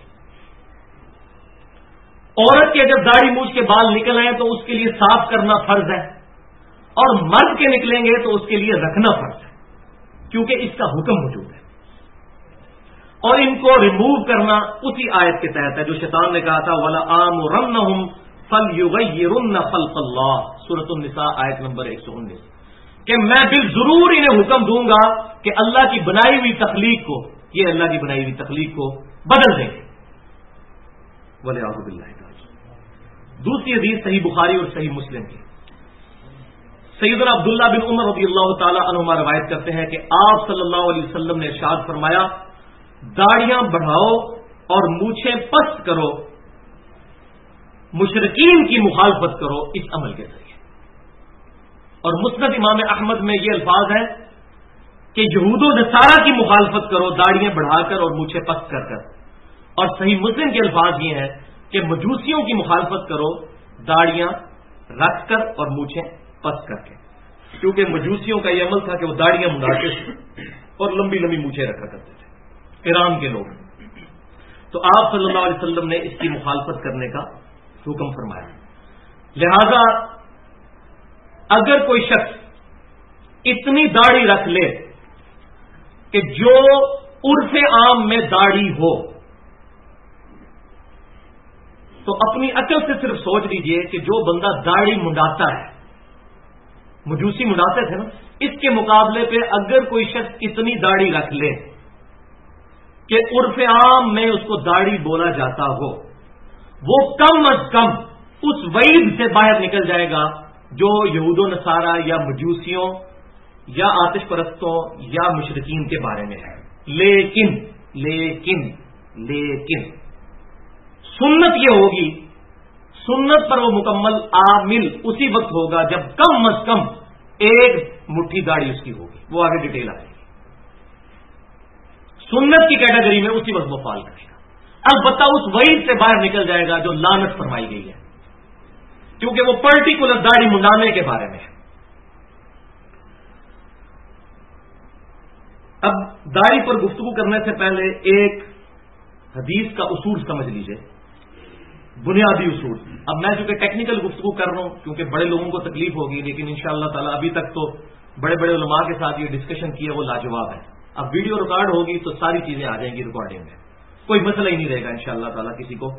عورت کے جب داڑھی مونچھ کے بال نکل آئے تو اس کے لیے صاف کرنا فرض ہے، اور مرد کے نکلیں گے تو اس کے لیے رکھنا فرض ہے، کیونکہ اس کا حکم موجود ہے. اور ان کو ریموو کرنا اسی آیت کے تحت ہے جو شیطان نے کہا تھا وَلَآمُرَنَّهُمْ فَلْيُغَيِّرُنَّ خَلْقَ اللَّهِ سورۃ النساء آیت نمبر 119 کہ میں بالضرور انہیں حکم دوں گا کہ اللہ کی بنائی ہوئی تخلیق کو، یہ اللہ کی بنائی ہوئی تخلیق کو بدل دیں گے. وَلِعَوْذُ بِاللَّهِ تعالیٰ. دوسری حدیث صحیح بخاری اور صحیح مسلم کی. سیدنا عبداللہ بن عمر رضی اللہ تعالی عنہما روایت کرتے ہیں کہ آپ صلی اللہ علیہ وسلم نے ارشاد فرمایا داڑیاں بڑھاؤ اور مونچھیں پست کرو، مشرکین کی مخالفت کرو اس عمل کے ذریعے. اور مسند امام احمد میں یہ الفاظ ہیں کہ یہود و نصارہ کی مخالفت کرو داڑیاں بڑھا کر اور مونچھیں پست کر کر. اور صحیح مسلم کے الفاظ یہ ہیں کہ مجوسیوں کی مخالفت کرو داڑیاں رکھ کر اور مونچھیں پست کر کے، کیونکہ مجوسیوں کا یہ عمل تھا کہ وہ داڑیاں منڈاتے تھے اور لمبی لمبی مونچھیں رکھا کرتے تھے ایران کے لوگ. تو آپ صلی اللہ علیہ وسلم نے اس کی مخالفت کرنے کا حکم فرمایا. لہذا اگر کوئی شخص اتنی داڑھی رکھ لے کہ جو عرف عام میں داڑھی ہو تو اپنی عقل سے صرف سوچ لیجئے کہ جو بندہ داڑھی منڈاتا ہے، مجوسی منڈاتے تھے نا، اس کے مقابلے پہ اگر کوئی شخص اتنی داڑھی رکھ لے کہ عرف عام میں اس کو داڑھی بولا جاتا ہو، وہ کم از کم اس وعید سے باہر نکل جائے گا جو یہود و نصارہ یا مجوسیوں یا آتش پرستوں یا مشرکین کے بارے میں ہے. لیکن لیکن لیکن سنت یہ ہوگی، سنت پر وہ مکمل عامل اسی وقت ہوگا جب کم از کم ایک مٹھی داڑھی اس کی ہوگی. وہ آگے ڈیٹیل آئے گی. سنت کی کیٹیگری میں اسی وقت وہ فال کرے گا. البتہ اس وعید سے باہر نکل جائے گا جو لعنت فرمائی گئی ہے، کیونکہ وہ پرٹیکولر داڑھی منڈانے کے بارے میں ہے. اب داڑھی پر گفتگو کرنے سے پہلے ایک حدیث کا اصول سمجھ لیجئے، بنیادی اصول. اب میں چونکہ ٹیکنیکل گفتگو کر رہا ہوں کیونکہ بڑے لوگوں کو تکلیف ہوگی، لیکن انشاءاللہ تعالی ابھی تک تو بڑے بڑے علماء کے ساتھ یہ ڈسکشن کیا وہ لاجواب ہے. اب ویڈیو ریکارڈ ہوگی تو ساری چیزیں آ جائیں گی ریکارڈنگ میں، کوئی مسئلہ ہی نہیں رہے گا انشاءاللہ تعالی کسی کو.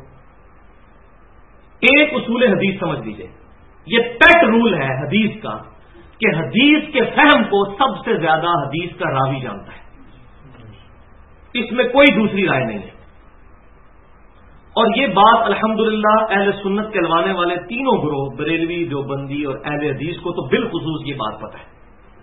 ایک اصول حدیث سمجھ لیجئے، یہ پیٹ رول ہے حدیث کا کہ حدیث کے فہم کو سب سے زیادہ حدیث کا راوی جانتا ہے، اس میں کوئی دوسری رائے نہیں ہے. اور یہ بات الحمدللہ اہل سنت کہلوانے والے تینوں گروہ بریلوی، دیوبندی اور اہل حدیث کو تو بالخصوص یہ بات پتہ ہے،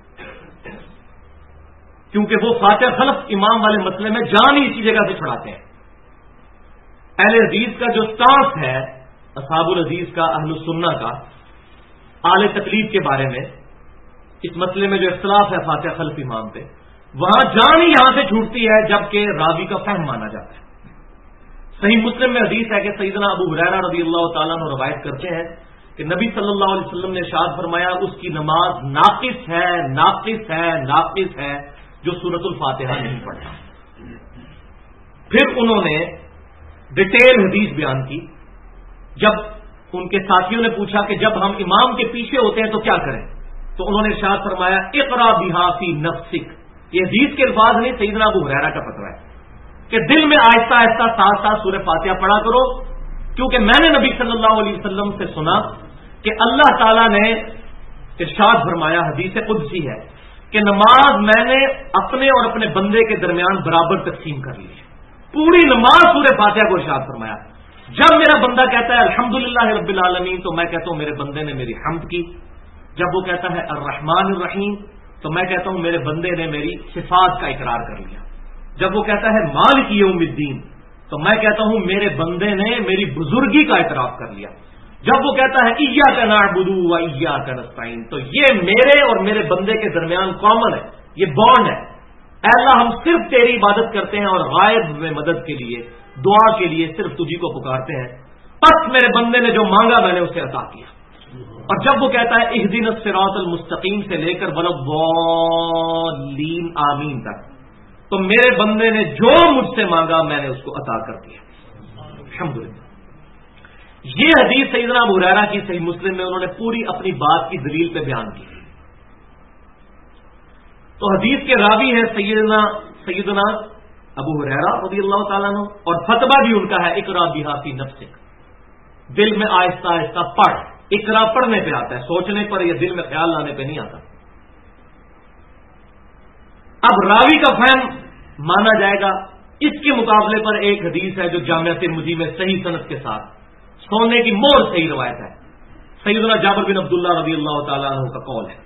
کیونکہ وہ فاتح خلف امام والے مسئلے میں جان ہی اسی جگہ سے چھڑاتے ہیں. اہل حدیث کا جو سٹانس ہے، اصحاب الحدیث کا، اہل السنہ کا، اعلی تکلیف کے بارے میں اس مسئلے میں جو اختلاف ہے فاتح خلف امام پہ، وہاں جان ہی یہاں سے چھوٹتی ہے جبکہ راوی کا فہم مانا جاتا ہے. صحیح مسلم میں حدیث ہے کہ سیدنا ابو ہریرہ رضی اللہ تعالیٰ عنہ روایت کرتے ہیں کہ نبی صلی اللہ علیہ وسلم نے ارشاد فرمایا اس کی نماز ناقص ہے، ناقص ہے، ناقص ہے جو سورۃ الفاتحہ نہیں پڑھتا. پھر انہوں نے ڈیٹیل حدیث بیان کی. جب ان کے ساتھیوں نے پوچھا کہ جب ہم امام کے پیچھے ہوتے ہیں تو کیا کریں، تو انہوں نے ارشاد فرمایا اقرا بہا فی نفسک. یہ حدیث کے الفاظ نہیں، سیدنا ابو ہریرہ کا فتویٰ ہے کہ دل میں آہستہ آہستہ ساتھ ساتھ سورہ فاتحہ پڑھا کرو، کیونکہ میں نے نبی صلی اللہ علیہ وسلم سے سنا کہ اللہ تعالیٰ نے ارشاد فرمایا، حدیث قدسی ہے کہ نماز میں نے اپنے اور اپنے بندے کے درمیان برابر تقسیم کر لی ہے. پوری نماز سورہ فاتحہ کو ارشاد فرمایا. جب میرا بندہ کہتا ہے الحمدللہ رب العالمین تو میں کہتا ہوں میرے بندے نے میری حمد کی. جب وہ کہتا ہے الرحمن الرحیم تو میں کہتا ہوں میرے بندے نے میری صفات کا اقرار کر لیا. جب وہ کہتا ہے مالک یوم الدین تو میں کہتا ہوں میرے بندے نے میری بزرگی کا اعتراف کر لیا. جب وہ کہتا ہے ایاک نعبد و ایاک نستعین تو یہ میرے اور میرے بندے کے درمیان کامن ہے، یہ بانڈ ہے. اے اللہ ہم صرف تیری عبادت کرتے ہیں اور غائب میں مدد کے لیے، دعا کے لیے صرف تجھی کو پکارتے ہیں. پس میرے بندے نے جو مانگا میں نے اسے عطا کیا. اور جب وہ کہتا ہے اہدنا الصراط المستقیم سے لے کر وَلَضَّالِّينَ آمین تک تو میرے بندے نے جو مجھ سے مانگا میں نے اس کو عطا کر دیا. الحمدللہ. یہ حدیث سیدنا ابو ہریرہ کی صحیح مسلم میں انہوں نے پوری اپنی بات کی دلیل پہ بیان کی. تو حدیث کے راوی ہیں سیدنا ابو ہریرہ رضی اللہ تعالیٰ عنہ، اور فتویٰ بھی ان کا ہے اقرا بہا فی نفسک. دل میں آہستہ آہستہ پڑھ. اقرا پڑھنے پہ آتا ہے، سوچنے پر یا دل میں خیال لانے پہ نہیں آتا. اب راوی کا فہم مانا جائے گا. اس کے مقابلے پر ایک حدیث ہے جو جامعہ ترمذی میں صحیح سند کے ساتھ سونے کی مور صحیح روایت ہے. سیدنا جابر بن عبداللہ رضی اللہ تعالیٰ عنہ کا قول ہے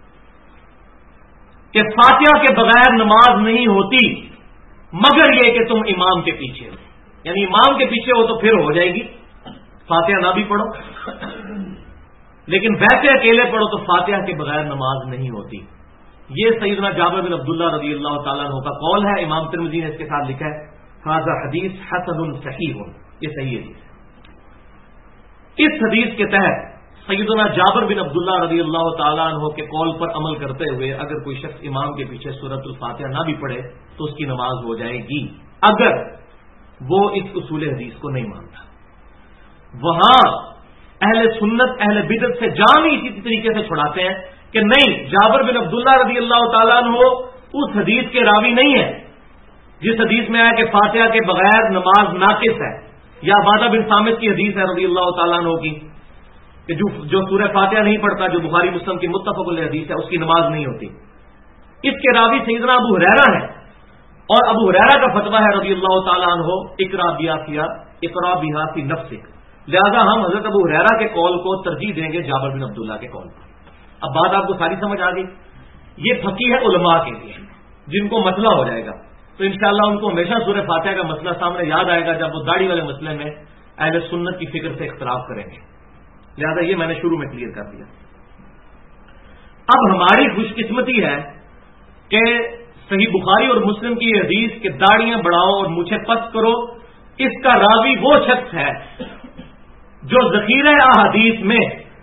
کہ فاتحہ کے بغیر نماز نہیں ہوتی مگر یہ کہ تم امام کے پیچھے ہو. یعنی امام کے پیچھے ہو تو پھر ہو جائے گی، فاتحہ نہ بھی پڑھو، لیکن ویسے اکیلے پڑھو تو فاتحہ کے بغیر نماز نہیں ہوتی. یہ سیدنا جابر بن عبداللہ رضی اللہ تعالیٰ عنہ کا قول ہے. امام ترمذی نے اس کے ساتھ لکھا ہے ھذا حدیث حسن صحیح، یہ صحیح حدیث ہے. اس حدیث کے تحت سیدنا جابر بن عبداللہ رضی اللہ تعالیٰ عنہ کے قول پر عمل کرتے ہوئے اگر کوئی شخص امام کے پیچھے سورۃ الفاتحہ نہ بھی پڑھے تو اس کی نماز ہو جائے گی، اگر وہ اس اصول حدیث کو نہیں مانتا. وہاں اہل سنت اہل بدعت سے جان ہی اسی طریقے سے چھڑاتے ہیں کہ نہیں، جابر بن عبداللہ رضی اللہ تعالیٰ عنہ اس حدیث کے راوی نہیں ہے جس حدیث میں آیا کہ فاتحہ کے بغیر نماز ناقص ہے. یا عبادہ بن صامت کی حدیث ہے رضی اللہ تعالیٰ عنہ کی کہ جو سورہ فاتحہ نہیں پڑھتا، جو بخاری مسلم کی متفق علیہ حدیث ہے، اس کی نماز نہیں ہوتی. اس کے راوی سیدنا ابو ہریرہ ہے اور ابو ہریرہ کا فتویٰ ہے رضی اللہ تعالیٰ عنہ اقرا بہا فی نفسک. لہذا ہم حضرت ابو ہریرہ کے قول کو ترجیح دیں گے جابر بن عبداللہ کے قول پر. اب بات آپ کو ساری سمجھ آ گئی. یہ فقیہ ہے علماء کے لیے جن کو مسئلہ ہو جائے گا تو انشاءاللہ ان کو ہمیشہ سورہ فاتحہ کا مسئلہ سامنے یاد آئے گا جب وہ داڑھی والے مسئلے میں اہل سنت کی فکر سے اختلاف کریں گے. لہذا یہ میں نے شروع میں کلیئر کر دیا. اب ہماری خوش قسمتی ہے کہ صحیح بخاری اور مسلم کی یہ حدیث کہ داڑیاں بڑھاؤ اور مونچھیں پست کرو، اس کا راوی وہ شخص ہے جو ذخیرہ احادیث میں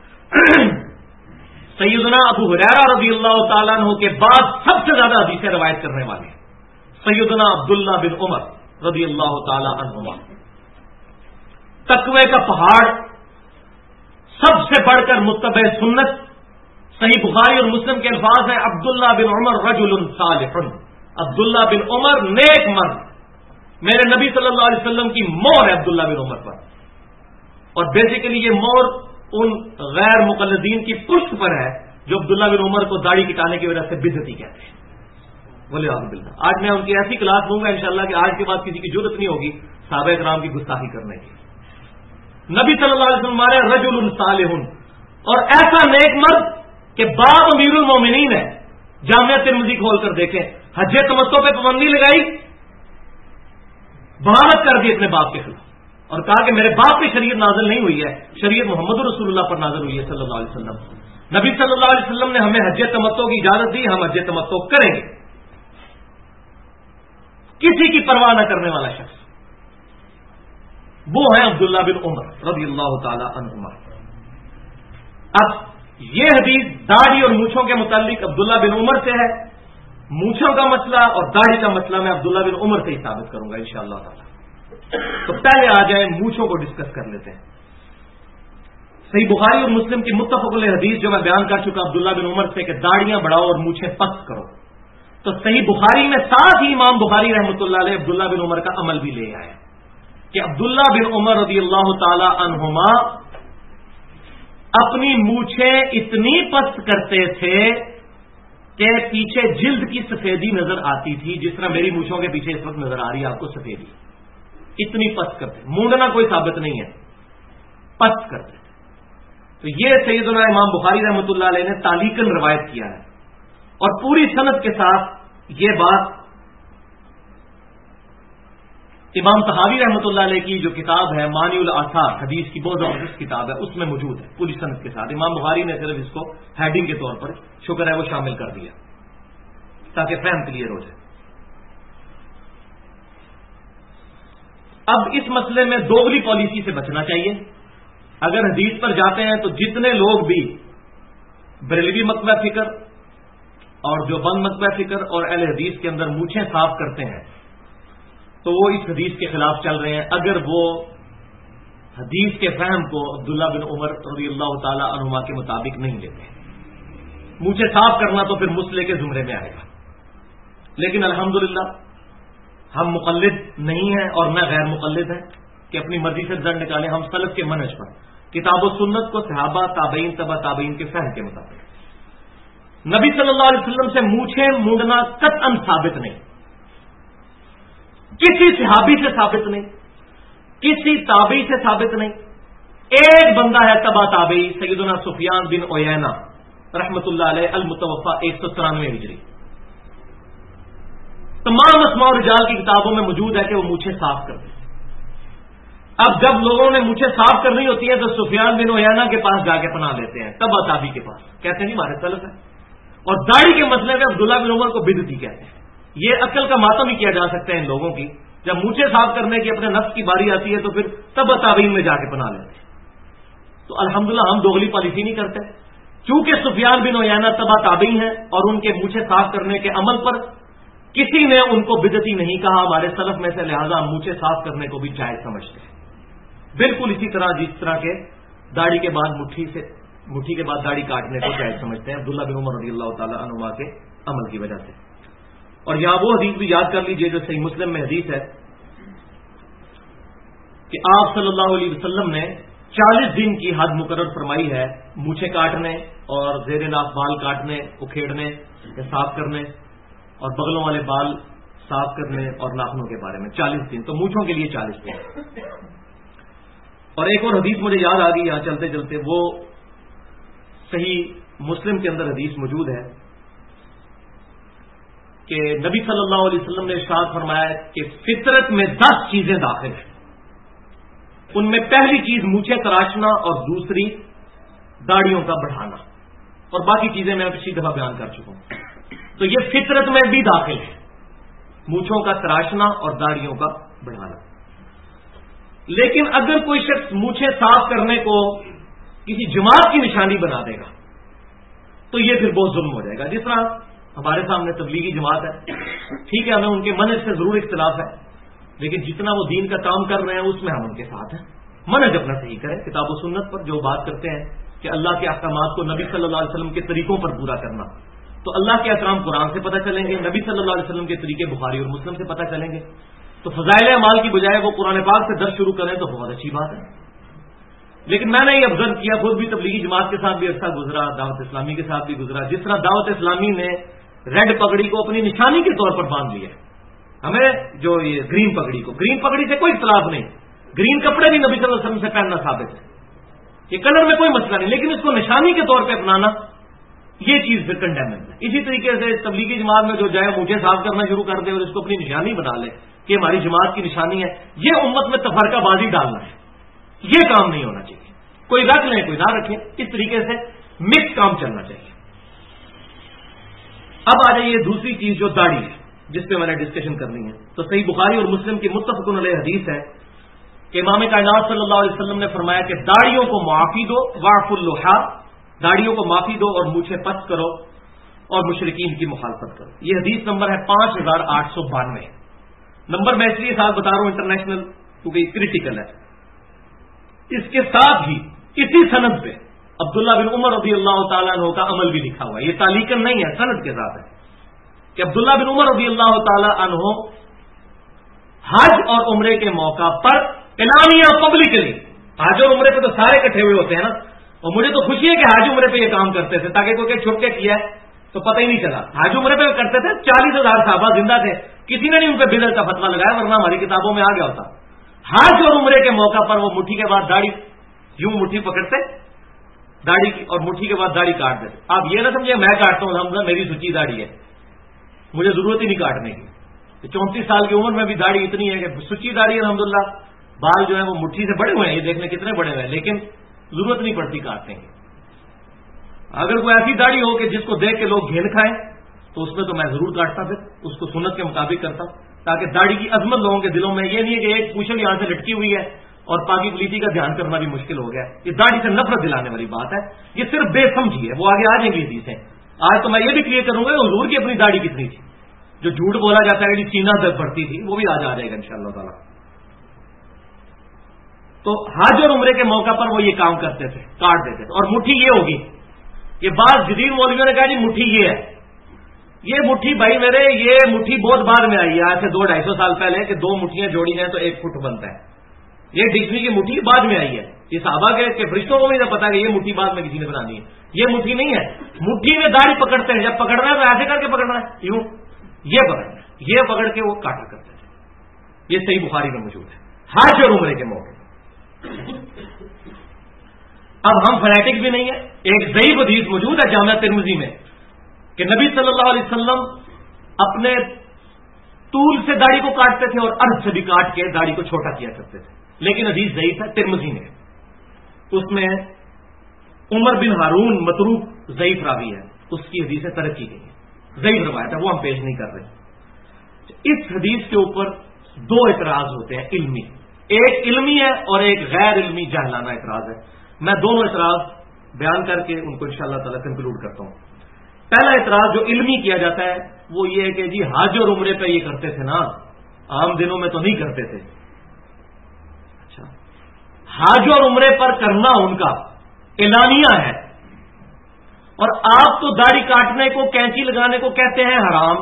سیدنا ابو ہریرہ رضی اللہ تعالیٰ عنہ کے بعد سب سے زیادہ حدیثیں روایت کرنے والے ہیں، سیدنا عبداللہ بن عمر رضی اللہ تعالیٰ عنہما۔ تقوی کا پہاڑ، سب سے بڑھ کر متبع سنت، صحیح بخاری اور مسلم کے الفاظ ہیں عبداللہ بن عمر رجل صالح، عبداللہ بن عمر نیک مرد، میرے نبی صلی اللہ علیہ وسلم کی مہر ہے عبداللہ بن عمر پر، اور بیسیکلی یہ مہر ان غیر مقلدین کی پشت پر ہے جو عبداللہ بن عمر کو داڑھی کٹانے کی وجہ سے بدعتی کہتے ہیں۔ والعیاذ باللہ۔ آج میں ان کی ایسی کلاس لوں گا انشاءاللہ کہ آج کے بعد کسی کی ضرورت نہیں ہوگی صحابہ کرام کی گستاخی کرنے کی۔ نبی صلی اللہ علیہ وسلم ہمارے رجل صالح، اور ایسا نیک مرد کہ باپ امیر المومنین ہے، جامعہ ترمذی کھول کر دیکھیں، حج تمتع پہ پابندی لگائی، بغاوت کر دی اپنے باپ کے خلاف، اور کہا کہ میرے باپ کی شریعت نازل نہیں ہوئی ہے، شریعت محمد رسول اللہ پر نازل ہوئی ہے صلی اللہ علیہ وسلم۔ نبی صلی اللہ علیہ وسلم نے ہمیں حج تمتع کی اجازت دی، ہم حج تمتع کریں گے۔ کسی کی پرواہ نہ کرنے والا شخص وہ ہے عبداللہ بن عمر رضی اللہ تعالی عنہما۔ اب یہ حدیث داڑھی اور مونچھوں کے متعلق عبداللہ بن عمر سے ہے، مونچھوں کا مسئلہ اور داڑھی کا مسئلہ میں عبداللہ بن عمر سے ہی ثابت کروں گا انشاءاللہ تعالی۔ تو پہلے آ جائیں مونچھوں کو ڈسکس کر لیتے ہیں۔ صحیح بخاری اور مسلم کی متفق علیہ حدیث جو میں بیان کر چکا عبداللہ بن عمر سے کہ داڑیاں بڑھاؤ اور مونچھیں پست کرو، تو صحیح بخاری میں ساتھ ہی امام بخاری رحمۃ اللہ علیہ عبداللہ بن عمر کا عمل بھی لے آئے کہ عبداللہ بن عمر رضی اللہ تعالی عنہما اپنی مونچھیں اتنی پست کرتے تھے کہ پیچھے جلد کی سفیدی نظر آتی تھی، جس طرح میری مونچھوں کے پیچھے اس وقت نظر آ رہی ہے آپ کو سفیدی، اتنی پست کرتے، مونڈنا کوئی ثابت نہیں ہے، پست کرتے تھے۔ تو یہ سیدنا امام بخاری رحمۃ اللہ علیہ نے تعلیقاً روایت کیا ہے، اور پوری سند کے ساتھ یہ بات امام طحاوی رحمۃ اللہ علیہ کی جو کتاب ہے مانی الاثار، حدیث کی بہت زبردست کتاب ہے، اس میں موجود ہے پوری سند کے ساتھ۔ امام بخاری نے صرف اس کو ہیڈنگ کے طور پر شکر ہے وہ شامل کر دیا تاکہ فہم کلیئر ہو جائے۔ اب اس مسئلے میں دوغلی پالیسی سے بچنا چاہیے۔ اگر حدیث پر جاتے ہیں تو جتنے لوگ بھی بریلوی مکتبہ فکر اور جو بند مکتبہ فکر اور اہل حدیث کے اندر مونچھیں صاف کرتے ہیں تو وہ اس حدیث کے خلاف چل رہے ہیں، اگر وہ حدیث کے فہم کو عبداللہ بن عمر رضی اللہ تعالی عنہما کے مطابق نہیں لیتے۔ مونچھیں صاف کرنا تو پھر مسئلے کے زمرے میں آئے گا، لیکن الحمدللہ ہم مقلد نہیں ہیں اور نہ غیر مقلد ہیں کہ اپنی مرضی سے رزلٹ نکالیں، ہم سلف کے منہج پر کتاب و سنت کو صحابہ تابعین تبع تابعین کے فہم کے مطابق۔ نبی صلی اللہ علیہ وسلم سے مونچھیں مونڈنا قطعاً ثابت نہیں، کسی صحابی سے ثابت نہیں، کسی تابعی سے ثابت نہیں۔ ایک بندہ ہے تبع تابعی سیدنا سفیان بن عیینہ رحمۃ اللہ علیہ المتوفى 193 ہجری، تمام اسماء و رجال کی کتابوں میں موجود ہے کہ وہ مونچھیں صاف کرتے ہیں۔ اب جب لوگوں نے مونچھیں صاف کرنی ہوتی ہے تو سفیان بن عیینہ کے پاس جا کے پناہ لیتے ہیں، تبع تابعی کے پاس، کہتے ہیں جی ہمارے سلف ہے۔ اور داڑھی کے مسئلے میں عبداللہ بن عمر کو بدعتی کہتے ہیں۔ یہ عقل کا ماتم ہی کیا جا سکتا ہے ان لوگوں کی، جب مونچھیں صاف کرنے کی اپنے نفس کی باری آتی ہے تو پھر تبع تابعین میں جا کے پناہ لیتے ہیں۔ تو الحمدللہ ہم دوغلی پالیسی نہیں کرتے، چونکہ سفیان بن عیینہ تبع تابعین ہیں اور ان کے مونچھیں صاف کرنے کے عمل پر کسی نے ان کو بدعتی نہیں کہا ہمارے سلف میں سے، لہذا ہم مونچھیں صاف کرنے کو بھی جائز سمجھتے ہیں۔ بالکل اسی طرح جس طرح کے داڑھی کے بعد مٹھی کے بعد داڑھی کاٹنے کو جائز سمجھتے ہیں عبداللہ بن عمر رضی اللہ تعالی عنہما کے عمل کی وجہ سے۔ اور یہاں وہ حدیث بھی یاد کر لیجئے جو صحیح مسلم میں حدیث ہے کہ آپ صلی اللہ علیہ وسلم نے 40 دن کی حد مقرر فرمائی ہے مونچھیں کاٹنے اور زیر ناف بال کاٹنے، اکھیڑنے یا صاف کرنے اور بغلوں والے بال صاف کرنے اور ناخنوں کے بارے میں 40 دن، تو مونچھوں کے لیے 40 دن۔ اور ایک اور حدیث مجھے یاد آ گئی یہاں چلتے چلتے، وہ صحیح مسلم کے اندر حدیث موجود ہے کہ نبی صلی اللہ علیہ وسلم نے ارشاد فرمایا کہ فطرت میں 10 چیزیں داخل ہیں، ان میں پہلی چیز مونچھیں تراشنا اور دوسری داڑھیوں کا بڑھانا، اور باقی چیزیں میں پچھلی دفعہ بیان کر چکا ہوں۔ تو یہ فطرت میں بھی داخل ہے، مونچھوں کا تراشنا اور داڑھیوں کا بڑھانا۔ لیکن اگر کوئی شخص مونچھیں صاف کرنے کو کسی جماعت کی نشانی بنا دے گا تو یہ پھر بہت ظلم ہو جائے گا۔ جس طرح ہمارے سامنے تبلیغی جماعت ہے، ٹھیک ہے، ہمیں ان کے منہج سے ضرور اختلاف ہے، لیکن جتنا وہ دین کا کام کر رہے ہیں اس میں ہم ان کے ساتھ ہیں۔ منہج اپنا صحیح کریں، کتاب و سنت پر جو بات کرتے ہیں کہ اللہ کے احکامات کو نبی صلی اللہ علیہ وسلم کے طریقوں پر پورا کرنا، تو اللہ کے احکام قرآن سے پتہ چلیں گے، نبی صلی اللہ علیہ وسلم کے طریقے بخاری اور مسلم سے پتہ چلیں گے۔ تو فضائل اعمال کی بجائے وہ قرآن پاک سے درس شروع کریں تو بہت اچھی بات ہے۔ لیکن میں نے یہ آبزرو کیا، خود بھی تبلیغی جماعت کے ساتھ بھی عرصہ گزرا، دعوت اسلامی کے ساتھ بھی گزرا، جس طرح دعوت اسلامی نے ریڈ پگڑی کو اپنی نشانی کے طور پر باندھ لیا، ہمیں جو یہ گرین پگڑی سے کوئی اختلاف نہیں، گرین کپڑے بھی نبی صلی اللہ علیہ وسلم سے پہننا ثابت ہے، یہ کلر میں کوئی مسئلہ نہیں، لیکن اس کو نشانی کے طور پہ اپنانا یہ چیز پھر کنڈیمنٹ ہے۔ اسی طریقے سے تبلیغی جماعت میں جو جائے مونچھیں صاف کرنا شروع کر دے اور اس کو اپنی نشانی بنا لے کہ ہماری جماعت کی نشانی ہے، یہ امت میں تفرقہ بازی ڈالنا ہے، یہ کام نہیں ہونا چاہیے۔ کوئی رکھ لیں کوئی نہ رکھیں، اس طریقے سے مکس کام چلنا چاہیے۔ اب آ جائیے دوسری چیز جو داڑھی ہے، جس پہ میں نے ڈسکشن کرنی ہے۔ تو صحیح بخاری اور مسلم کی متفق علیہ حدیث ہے کہ امام کائنات صلی اللہ علیہ وسلم نے فرمایا کہ داڑھیوں کو معافی دو، واعف اللحا، داڑھیوں کو معافی دو اور مونچھیں پس کرو اور مشرکین کی مخالفت کرو۔ یہ حدیث نمبر ہے 5892۔ نمبر میں اس لیے ساتھ بتا رہا ہوں انٹرنیشنل کیونکہ یہ کریٹیکل ہے۔ اس کے ساتھ ہی اسی سند پہ عبداللہ بن عمر رضی اللہ تعالیٰ عنہ کا عمل بھی لکھا ہوا ہے، یہ تعلیقاً نہیں ہے، سند کے ساتھ ہے کہ عبداللہ بن عمر رضی اللہ تعالیٰ عنہ حج اور عمرے کے موقع پر اعلانیہ پبلکلی، حج اور عمرے پہ تو سارے اکٹھے ہوئے ہوتے ہیں نا، اور مجھے تو خوشی ہے کہ حج عمرے پہ یہ کام کرتے تھے تاکہ کوئی چھپ کے کیا ہے تو پتہ ہی نہیں چلا۔ حج عمرے پہ کرتے تھے، 40,000 صحابہ زندہ تھے، کسی نے نہیں ان پہ بدعت کا فتویٰ لگایا، ورنہ ہماری کتابوں میں آ گیا ہوتا۔ حج اور عمرے کے موقع پر وہ مٹھی کے بعد داڑھی یوں مٹھی پکڑتے داڑھی کی اور مٹھی کے بعد داڑھی کاٹ دیتے۔ آپ یہ نہ سمجھے میں کاٹتا ہوں، الحمدللہ میری سچی داڑھی ہے، مجھے ضرورت ہی نہیں کاٹنے کی۔ 34 سال کی عمر میں بھی داڑھی اتنی ہے کہ سچی داڑھی ہے الحمدللہ، بال جو ہے وہ مٹھی سے بڑے ہوئے ہیں، یہ دیکھنے کتنے بڑے ہوئے ہیں، لیکن ضرورت نہیں پڑتی کاٹنے کی۔ اگر کوئی ایسی داڑھی ہو کہ جس کو دیکھ کے لوگ گھین کھائیں تو اس میں تو میں ضرور کاٹتا، پھر اس کو سنت کے مطابق کرتا، تاکہ داڑھی کی عظمت لوگوں کے دلوں میں یہ نہیں ہے کہ ایک پوچھل یہاں سے لٹکی ہوئی ہے اور پاکی پلیتی کا دھیان کرنا بھی مشکل ہو گیا۔ یہ داڑھی سے نفرت دلانے والی بات ہے، یہ صرف بے سمجھی ہے، وہ آگے آ جائیں گی حدیثیں۔ آج تو میں یہ بھی کلیئر کروں گا کہ حضور کی اپنی داڑھی کتنی تھی، جو جھوٹ بولا جاتا ہے کہ سینہ درد بڑھتی تھی، وہ بھی آج آ جائے گا انشاءاللہ تعالی۔ تو حج اور عمرے کے موقع پر وہ یہ کام کرتے تھے، کاٹ دیتے تھے۔ اور مٹھی یہ ہوگی، یہ بعض جدید مولویوں نے کہا جی مٹھی یہ ہے، یہ مٹھی بھائی میرے، یہ مٹھی بہت بعد میں آئی ہے، آج سے 200-250 سال پہلے کہ 2 مٹھیاں جوڑی جائیں تو 1 فٹ بنتا ہے، یہ ڈکشنری کی مٹھی بعد میں آئی ہے۔ یہ صحابہ کے فرشتوں کو بھی نہیں پتا کہ یہ مٹھی بعد میں کسی نے بنانی ہے، یہ مٹھی نہیں ہے۔ مٹھی میں داڑھی پکڑتے ہیں، جب پکڑنا ہے تو ایسے کر کے پکڑنا ہے، یوں یہ پکڑنا ہے، یہ پکڑ کے وہ کاٹا کرتے تھے۔ یہ صحیح بخاری میں موجود ہے حج اور عمرے کے موقع۔ اب ہم فنیٹک بھی نہیں ہیں، ایک ضعیف حدیث موجود ہے جامعہ ترمذی میں کہ نبی صلی اللہ علیہ وسلم اپنے طول سے داڑھی کو کاٹتے تھے اور عرض سے بھی کاٹ کے داڑھی کو چھوٹا کیا کرتے تھے، لیکن حدیث ضعیف ہے، ترمذی میں اس میں عمر بن ہارون متروک ضعیف راوی ہے، اس کی حدیث ترک کی گئی ہے، ضعیف روایت ہے، وہ ہم پیش نہیں کر رہے۔ اس حدیث کے اوپر 2 اعتراض ہوتے ہیں علمی، ایک علمی ہے اور ایک غیر علمی جاہلانہ اعتراض ہے۔ میں دونوں اعتراض بیان کر کے ان کو انشاءاللہ تعالی کنکلوڈ کرتا ہوں۔ پہلا اعتراض جو علمی کیا جاتا ہے وہ یہ ہے کہ جی حج اور عمرے پہ یہ کرتے تھے نا، عام دنوں میں تو نہیں کرتے تھے۔ اچھا، حج اور عمرے پر کرنا ان کا اعلانیہ ہے، اور آپ تو داڑھی کاٹنے کو کینچی لگانے کو کہتے ہیں حرام،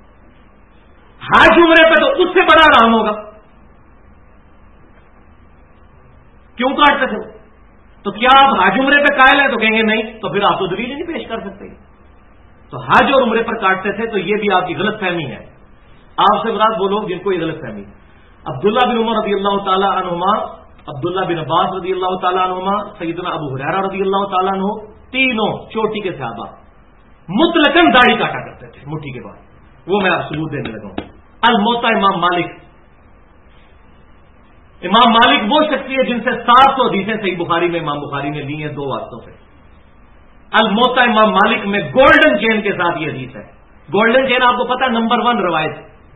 حج عمرے پہ تو اس سے بڑا حرام ہوگا، کیوں کاٹتے تھے؟ تو کیا آپ حج عمرے پہ قائل ہیں؟ تو کہیں گے نہیں، تو پھر آپ تو دلیل نہیں پیش کر سکتے۔ تو حج اور عمرے پر کاٹتے تھے تو یہ بھی آپ کی غلط فہمی ہے۔ آپ سے مراد وہ لوگ جن کو یہ غلط فہمی ہے۔ عبداللہ بن عمر رضی اللہ تعالی عنہما، عبداللہ بن عباس رضی اللہ تعالی عنہما، سیدنا ابو ہریرہ رضی اللہ تعالی عنہ، تینوں چوٹی کے صحابہ مطلقاً داڑھی کاٹا کرتے تھے مٹھی کے بعد۔ وہ میں آپ ثبوت دینے لگا ہوں۔ الموطا امام مالک، امام مالک وہ شخصیت جن سے 700 حدیثیں صحیح بخاری میں امام بخاری نے لی ہیں 2 واسطوں سے۔ الموطا امام مالک میں گولڈن چین کے ساتھ یہ حدیث ہے گولڈن چین آپ کو پتا نمبر 1 روایت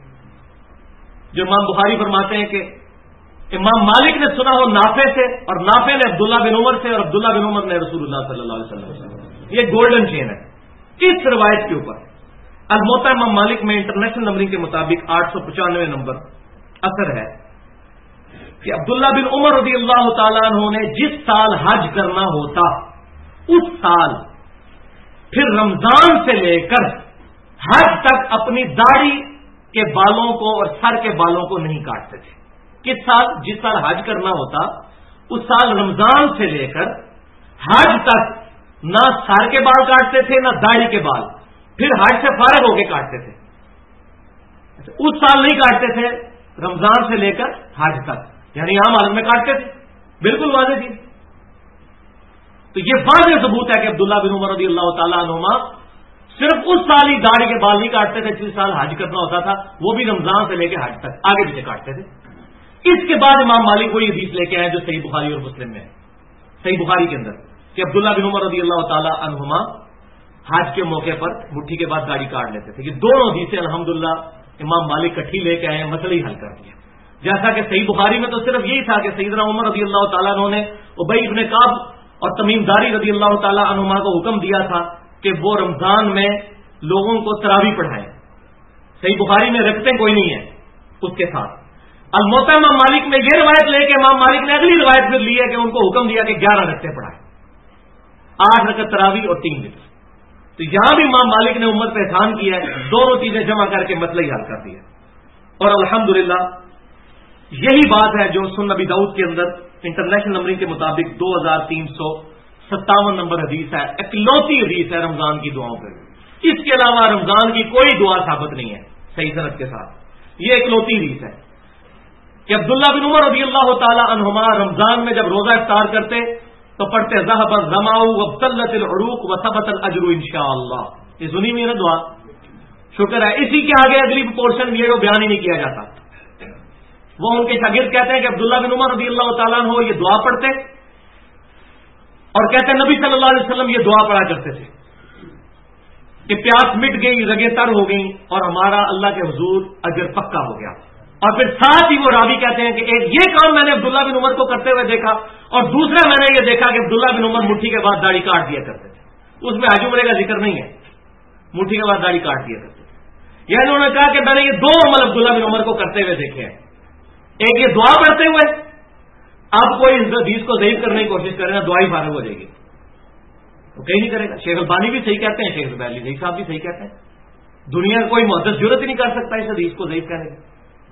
جو امام بخاری فرماتے ہیں کہ امام مالک نے سنا ہو نافع سے، اور نافع نے عبداللہ بن عمر سے، اور عبداللہ بن عمر نے رسول اللہ صلی اللہ علیہ وسلم سے. یہ گولڈن چین ہے. کس روایت کے اوپر؟ الموطا امام مالک میں انٹرنیشنل نمبرنگ کے مطابق 895 نمبر اثر ہے کہ عبداللہ بن عمر رضی اللہ تعالیٰ عنہ نے جس سال حج کرنا ہوتا اس سال پھر رمضان سے لے کر حج تک اپنی داڑھی کے بالوں کو اور سر کے بالوں کو نہیں کاٹتے تھے. کس سال؟ جس سال حج کرنا ہوتا اس سال رمضان سے لے کر حج تک نہ سر کے بال کاٹتے تھے نہ داڑھی کے بال، پھر حج سے فارغ ہو کے کاٹتے تھے. اس سال نہیں کاٹتے تھے، رمضان سے لے کر حج تک، یعنی عام حالت میں کاٹتے تھے. بالکل واضح تھی. تو یہ واضح ثبوت ہے کہ عبداللہ بن عمر رضی اللہ تعالیٰ عنہما صرف اس سال ہی داڑھی کے بال نہیں کاٹتے تھے جس سال حج کرنا ہوتا تھا، وہ بھی رمضان سے لے کے حج تک آگے پیچھے کاٹتے تھے. اس کے بعد امام مالک وہی حدیث لے کے آئے جو صحیح بخاری اور مسلم میں ہے. صحیح بخاری کے اندر کہ عبداللہ بن عمر رضی اللہ تعالیٰ عنہما حج کے موقع پر مٹھی کے بعد داڑھی کاٹ لیتے تھے. یہ دونوں حدیثیں الحمدللہ امام مالک کٹھی لے کے آئے ہیں، مسئلہ ہی حل کر دیا. جیسا کہ صحیح بخاری میں تو صرف یہی تھا کہ سیدنا عمر رضی اللہ تعالیٰ عنہ نے ابی ابن کعب اور تمیم داری رضی اللہ تعالیٰ عنہما کو حکم دیا تھا کہ وہ رمضان میں لوگوں کو تراویح پڑھائیں. صحیح بخاری میں رکھتے کوئی نہیں ہے اس کے ساتھ. الموطا امام مالک میں یہ روایت لے کے امام مالک نے اگلی روایت پھر لی ہے کہ ان کو حکم دیا کہ 11 رکعتیں پڑھائیں، 8 رکعت تراویح اور 3 وتر. تو یہاں بھی امام مالک نے امت پہ احسان کیا ہے، دونوں چیزیں جمع کر کے مسئلہ ہی حل کر دیا. اور الحمدللہ یہی بات ہے جو سنن نبی داؤد کے اندر انٹرنیشنل نمبرنگ کے مطابق 2357 نمبر حدیث ہے. اکلوتی حدیث ہے رمضان کی دعاؤں پہ. اس کے علاوہ رمضان کی کوئی دعا ثابت نہیں ہے صحیح سند کے ساتھ. یہ اکلوتی حدیث ہے کہ عبداللہ بن عمر رضی اللہ تعالی عنہما رمضان میں جب روزہ افطار کرتے تو پڑھتے ذهب الظمأ وابتلت العروق وثبت الاجر انشاءاللہ. یہ سنی ہوئی ہے نا دعا. شکر ہے اسی کے آگے اگلی پورشن یہ جو بیان ہی نہیں کیا جاتا. وہ ان کے شاگرد کہتے ہیں کہ عبداللہ بن عمر رضی اللہ تعالیٰ عنہ یہ دعا پڑھتے اور کہتے ہیں نبی صلی اللہ علیہ وسلم یہ دعا پڑھا کرتے تھے کہ پیاس مٹ گئی، رگیں تر ہو گئیں اور ہمارا اللہ کے حضور اجر پکا ہو گیا. اور پھر ساتھ ہی وہ راوی کہتے ہیں کہ ایک یہ کام میں نے عبداللہ بن عمر کو کرتے ہوئے دیکھا اور دوسرا میں نے یہ دیکھا کہ عبداللہ بن عمر مٹھی کے بعد داڑھی کاٹ دیا کرتے تھے. اس میں حج عمرے کا ذکر نہیں ہے، مٹھی کے بعد داڑھی کاٹ دیا کرتے تھے. یعنی انہوں نے کہا کہ میں نے یہ 2 عمل عبداللہ بن عمر کو کرتے ہوئے دیکھے ہیں. ایک یہ دعا پڑھتے ہوئے، اب کوئی اس حدیث کو ضعیف کرنے کی کوشش کرے نا دعا ہی فارغ ہو جائے گی، تو کہیں نہیں کرے گا. شیخ البانی بھی صحیح کہتے ہیں، شیخ زبیر علی صاحب بھی صحیح کہتے ہیں. دنیا کا کوئی محدث جرأت ہی نہیں کر سکتا اس حدیث کو ضعیف کرنے کی.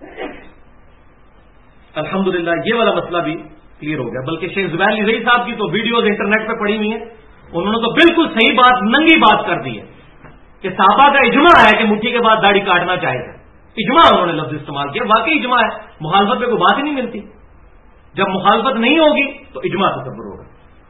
الحمدللہ یہ والا مسئلہ بھی کلیئر ہو گیا. بلکہ شیخ زبیر علی صاحب کی تو ویڈیوز انٹرنیٹ پہ پڑی ہوئی ہیں، انہوں نے تو بالکل صحیح بات، ننگی بات کر دی ہے کہ صحابہ کا اجماع ہے کہ مٹھی کے بعد داڑھی کاٹنا چاہیے. اجماع انہوں نے لفظ استعمال کیا. واقعی اجماع ہے، مخالفت پہ کوئی بات ہی نہیں ملتی. جب مخالفت نہیں ہوگی تو اجماع تصور ہوگا.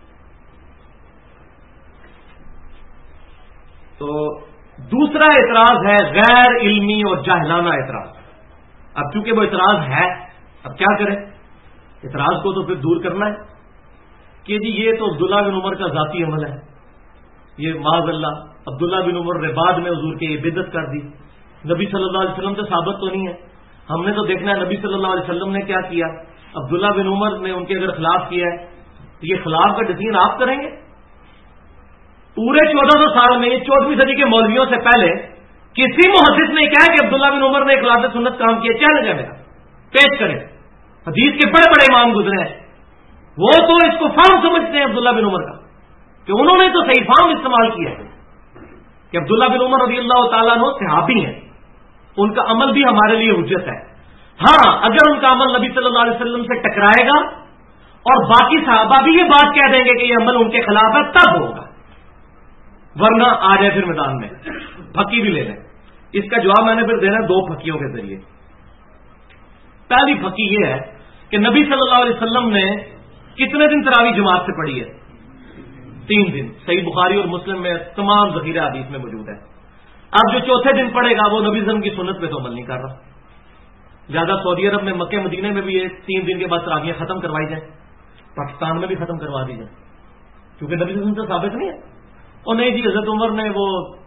تو دوسرا اعتراض ہے غیر علمی اور جاہلانہ اعتراض. اب چونکہ وہ اعتراض ہے، اب کیا کریں؟ اعتراض کو تو پھر دور کرنا ہے کہ جی یہ تو عبداللہ بن عمر کا ذاتی عمل ہے، یہ معاذ اللہ عبداللہ بن عمر نے بعد میں حضور کے یہ بدعت کر دی. نبی صلی اللہ علیہ وسلم سے ثابت تو نہیں ہے. ہم نے تو دیکھنا ہے نبی صلی اللہ علیہ وسلم نے کیا کیا. عبداللہ بن عمر نے ان کے اگر خلاف کیا ہے تو یہ خلاف کا ڈسیزن آپ کریں گے؟ پورے 1400 سال میں 14ویں صدی کے مولویوں سے پہلے کسی محدث نے کہا کہ عبداللہ بن عمر نے خلاف سنت کام کیا. چیلنج ہے میرا، پیش کریں. حدیث کے بڑے بڑے امام گزرے ہیں، وہ تو اس کو فارم سمجھتے ہیں عبداللہ بن عمر کا کہ انہوں نے تو صحیح فارم استعمال کیا ہے کہ عبداللہ بن عمر رضی اللہ تعالیٰ عنہ صحابی ہیں، ان کا عمل بھی ہمارے لیے حجت ہے. ہاں اگر ان کا عمل نبی صلی اللہ علیہ وسلم سے ٹکرائے گا اور باقی صحابہ بھی یہ بات کہہ دیں گے کہ یہ عمل ان کے خلاف ہے تب ہوگا، ورنہ آ جائے پھر میدان میں پھکی بھی لے لیں. اس کا جواب میں نے پھر دینا 2 پھکیوں کے ذریعے. پہلی پھکی یہ ہے کہ نبی صلی اللہ علیہ وسلم نے کتنے دن تراویح جماعت سے پڑھی ہے؟ 3 دن. صحیح بخاری اور مسلم میں تمام ذخیرہ حدیث میں موجود ہے. اب جو چوتھے دن پڑے گا وہ نبی وسلم کی سنت پہ تو عمل نہیں کر رہا. زیادہ سعودی عرب میں مکہ مدینے میں بھی یہ 3 دن کے بعد تراویحیں ختم کروائی جائیں، پاکستان میں بھی ختم کروا دی جائیں، کیونکہ نبی وسلم سے ثابت نہیں ہے. اور نہیں جی حضرت عمر نے وہ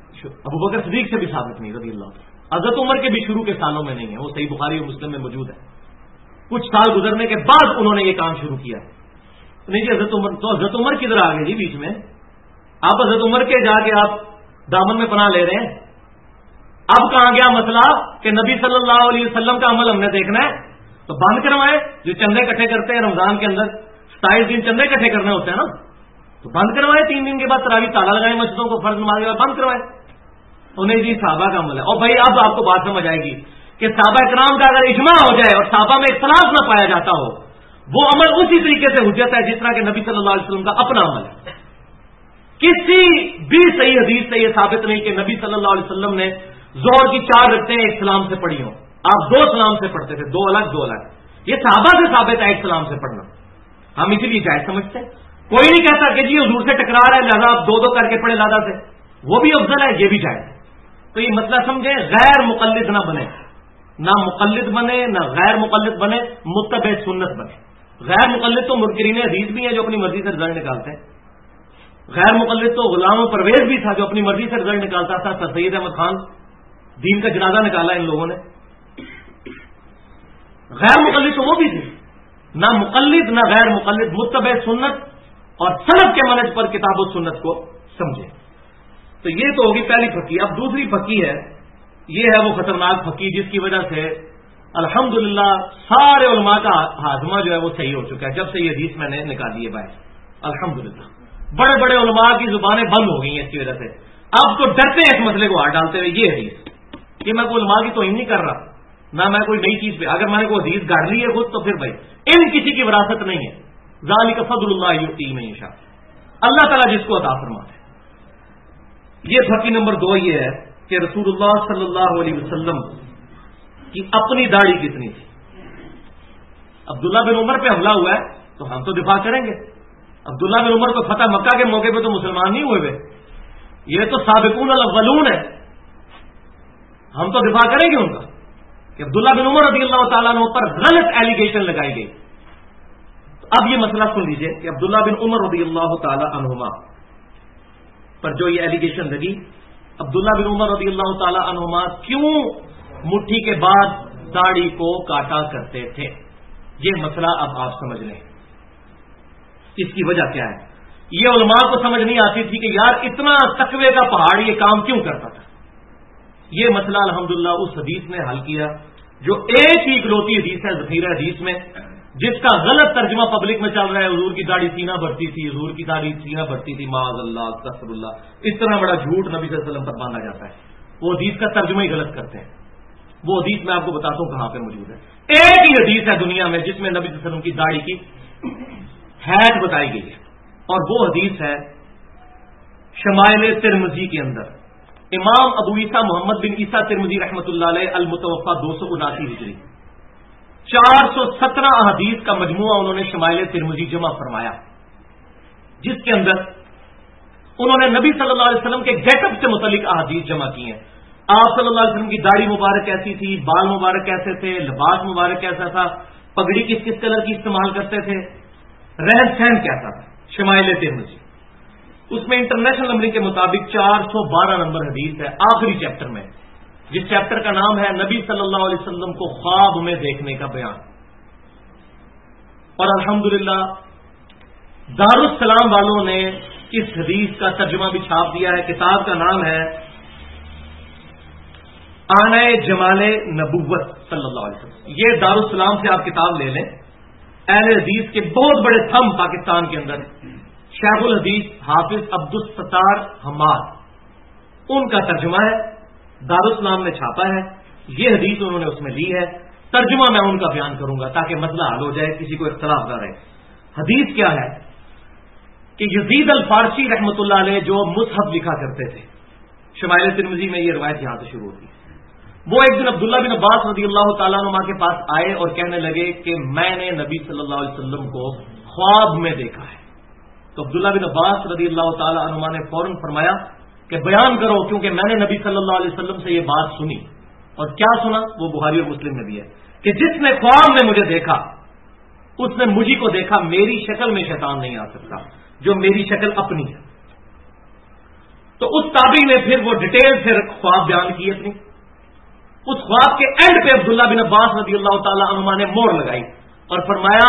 ابو بکر صدیق سے بھی ثابت نہیں رضی اللہ عنہ. حضرت عمر کے بھی شروع کے سالوں میں نہیں ہے, وہ صحیح بخاری اور مسلم میں موجود ہے. کچھ سال گزرنے کے بعد انہوں نے یہ کام شروع کیا. نہیں جی حضرت عمر, تو حضرت عمر کدھر آ گئے جی بیچ میں؟ آپ حضرت عمر کے جا کے آپ دامن میں پناہ لے رہے ہیں. اب کہاں گیا مسئلہ کہ نبی صلی اللہ علیہ وسلم کا عمل ہم نے دیکھنا ہے تو بند کروائے. جو چندے اکٹھے کرتے ہیں رمضان کے اندر 27 دن چندے اکٹھے کرنے ہوتے ہیں نا, تو بند کروائے. 3 دن کے بعد تراویح تالا لگائے مسجدوں کو, فرض نماز کے بعد بند کروائے. انہیں جی صحابہ کا عمل ہے. اور بھائی اب آپ کو بات سمجھ آئے گی کہ صحابہ کرام کا اگر اجماع ہو جائے اور صحابہ میں اختلاف نہ پایا جاتا ہو, وہ عمل اسی طریقے سے حجت ہے جس طرح کہ نبی صلی اللہ علیہ وسلم کا اپنا عمل ہے. کسی بھی صحیح حدیث سے یہ ثابت نہیں کہ نبی صلی اللہ علیہ وسلم نے ظہر کی 4 رکعتیں ایک سلام سے پڑھی ہوں. آپ 2 سلام سے پڑھتے تھے, 2 الگ 2 الگ. یہ صحابہ سے ثابت ہے ایک سلام سے پڑھنا. ہم اسی لیے جائز سمجھتے ہیں. کوئی نہیں کہتا کہ جی حضور سے ٹکرا رہا ہے لہذا آپ 2 کر کے پڑھے لادہ سے, وہ بھی افضل ہے, یہ بھی جائز ہے. تو یہ مسئلہ سمجھیں, غیر مقلد نہ بنے, نہ مقلد بنے نہ غیر مقلد بنے, متبع سنت بنے. غیر مقلد تو منکرین حدیث بھی ہیں جو اپنی مرضی سے رزلٹ نکالتے ہیں. غیر مقلد تو غلام پرویز بھی تھا جو اپنی مرضی سے رزلٹ نکالتا تھا. سر سید احمد خان دین کا جنازہ نکالا ان لوگوں نے. غیر مقلد تو وہ بھی تھے. نہ مقلد نہ غیر مقلد, متبع سنت اور سلف کے منہج پر کتاب و سنت کو سمجھے. تو یہ تو ہوگی پہلی پھکی. اب دوسری پھکی ہے, یہ ہے وہ خطرناک پھکی جس کی وجہ سے الحمدللہ سارے علماء کا ہاضمہ جو ہے وہ صحیح ہو چکا ہے جب سے یہ حدیث میں نے نکالی ہے باہر. الحمدللہ بڑے بڑے علماء کی زبانیں بند ہو گئی ہیں اس کی وجہ سے. اب تو ڈرتے ہیں اس مسئلے کو ہاتھ ڈالتے ہوئے. یہ حدیث کہ میں کوئی علماء کی توہین نہیں کر رہا, نہ میں کوئی نئی چیز پہ, اگر میں نے کوئی حدیث گاڑ لی ہے خود تو پھر بھائی ان کسی کی وراثت نہیں ہے. ذالک فضل اللہ یؤتیہ من یشاء, اللہ تعالیٰ جس کو عطا فرماتا ہے. یہ پھکی نمبر 2 یہ ہے کہ رسول اللہ صلی اللہ علیہ وسلم کی اپنی داڑھی کتنی تھی. عبداللہ بن عمر پہ حملہ ہوا ہے تو ہم تو دفاع کریں گے. عبداللہ بن عمر کو فتح مکہ کے موقع پہ تو مسلمان نہیں ہوئے, یہ تو سابقون الاولون ہے, ہم تو دفاع کریں گے ان کا کہ عبداللہ بن عمر رضی اللہ تعالیٰ عنہ پر غلط ایلیگیشن لگائی گئی. اب یہ مسئلہ سن لیجئے کہ عبداللہ بن عمر رضی اللہ تعالی عنہما پر جو یہ ایلیگیشن لگی, عبداللہ بن عمر رضی اللہ تعالی عنہما کیوں مٹھی کے بعد داڑھی کو کاٹا کرتے تھے, یہ مسئلہ اب آپ سمجھ لیں. اس کی وجہ کیا ہے؟ یہ علماء کو سمجھ نہیں آتی تھی کہ یار اتنا تقوی کا پہاڑ یہ کام کیوں کرتا تھا. یہ مسئلہ الحمدللہ اس حدیث نے حل کیا جو ایک ہی اکلوتی حدیث ہے ذخیرہ حدیث میں, جس کا غلط ترجمہ پبلک میں چل رہا ہے. حضور کی داڑھی سینہ بھرتی تھی, حضور کی داڑھی سینہ بھرتی تھی, معاذ اللہ استغفر اللہ. اتنا بڑا جھوٹ نبی صلی اللہ علیہ وسلم پر باندھا جاتا ہے. وہ حدیث کا ترجمہ ہی غلط کرتے ہیں. وہ حدیث میں آپ کو بتاتا ہوں کہاں پہ موجود ہے. ایک ہی حدیث ہے دنیا میں جس میں نبی صلی اللہ علیہ وسلم کی داڑھی کی حید بتائی گئی ہے, اور وہ حدیث ہے شمائل ترمذی کے اندر. امام ابو عیسیٰ محمد بن عیسیٰ ترمذی رحمۃ اللہ علیہ المتوفا 279 ہجری 417 احادیث کا مجموعہ انہوں نے شمائل ترمذی جمع فرمایا, جس کے اندر انہوں نے نبی صلی اللہ علیہ وسلم کے گیٹ اپ سے متعلق احادیث جمع کی ہیں. آپ صلی اللہ علیہ وسلم کی داڑھی مبارک کیسی تھی, بال مبارک کیسے تھے, لباس مبارک کیسا تھا, پگڑی کس کس کلر کی استعمال کرتے تھے, رہن سہن کیسا تھا. شمائل ترمذی اس میں انٹرنیشنل نمبرنگ کے مطابق 412 نمبر حدیث ہے, آخری چیپٹر میں, جس چیپٹر کا نام ہے نبی صلی اللہ علیہ وسلم کو خواب میں دیکھنے کا بیان. اور الحمدللہ دارالسلام والوں نے اس حدیث کا ترجمہ بھی چھاپ دیا ہے. کتاب کا نام ہے آنۂ جمال نبوت صلی اللہ علیہ وسلم. یہ دارالسلام سے آپ کتاب لے لیں. اہل حدیث کے بہت بڑے تھم پاکستان کے اندر شیخ الحدیث حافظ عبدالستار حماد, ان کا ترجمہ ہے, دارالسلام نے چھاپا ہے. یہ حدیث انہوں نے اس میں لی ہے. ترجمہ میں ان کا بیان کروں گا تاکہ مسئلہ حل ہو جائے, کسی کو اختلاف نہ رہے. حدیث کیا ہے کہ یزید الفارسی رحمۃ اللہ علیہ جو مصحف لکھا کرتے تھے, شمائل ترمذی میں یہ روایت یہاں سے شروع ہوتی ہے. وہ ایک دن عبداللہ بن عباس رضی اللہ تعالیٰ عنہ کے پاس آئے اور کہنے لگے کہ میں نے نبی صلی اللہ علیہ وسلم کو خواب میں دیکھا ہے. تو عبداللہ بن عباس رضی اللہ تعالیٰ عنہ نے فوراً فرمایا کہ بیان کرو, کیونکہ میں نے نبی صلی اللہ علیہ وسلم سے یہ بات سنی. اور کیا سنا؟ وہ بخاری اور مسلم میں بھی ہے کہ جس نے خواب میں مجھے دیکھا اس نے مجھے کو دیکھا, میری شکل میں شیطان نہیں آ سکتا جو میری شکل اپنی ہے. تو اس تابعی نے پھر وہ ڈیٹیل سے خواب بیان کی اپنی. اس خواب کے اینڈ پہ عبداللہ بن عباس رضی اللہ تعالی عنہما نے مور لگائی اور فرمایا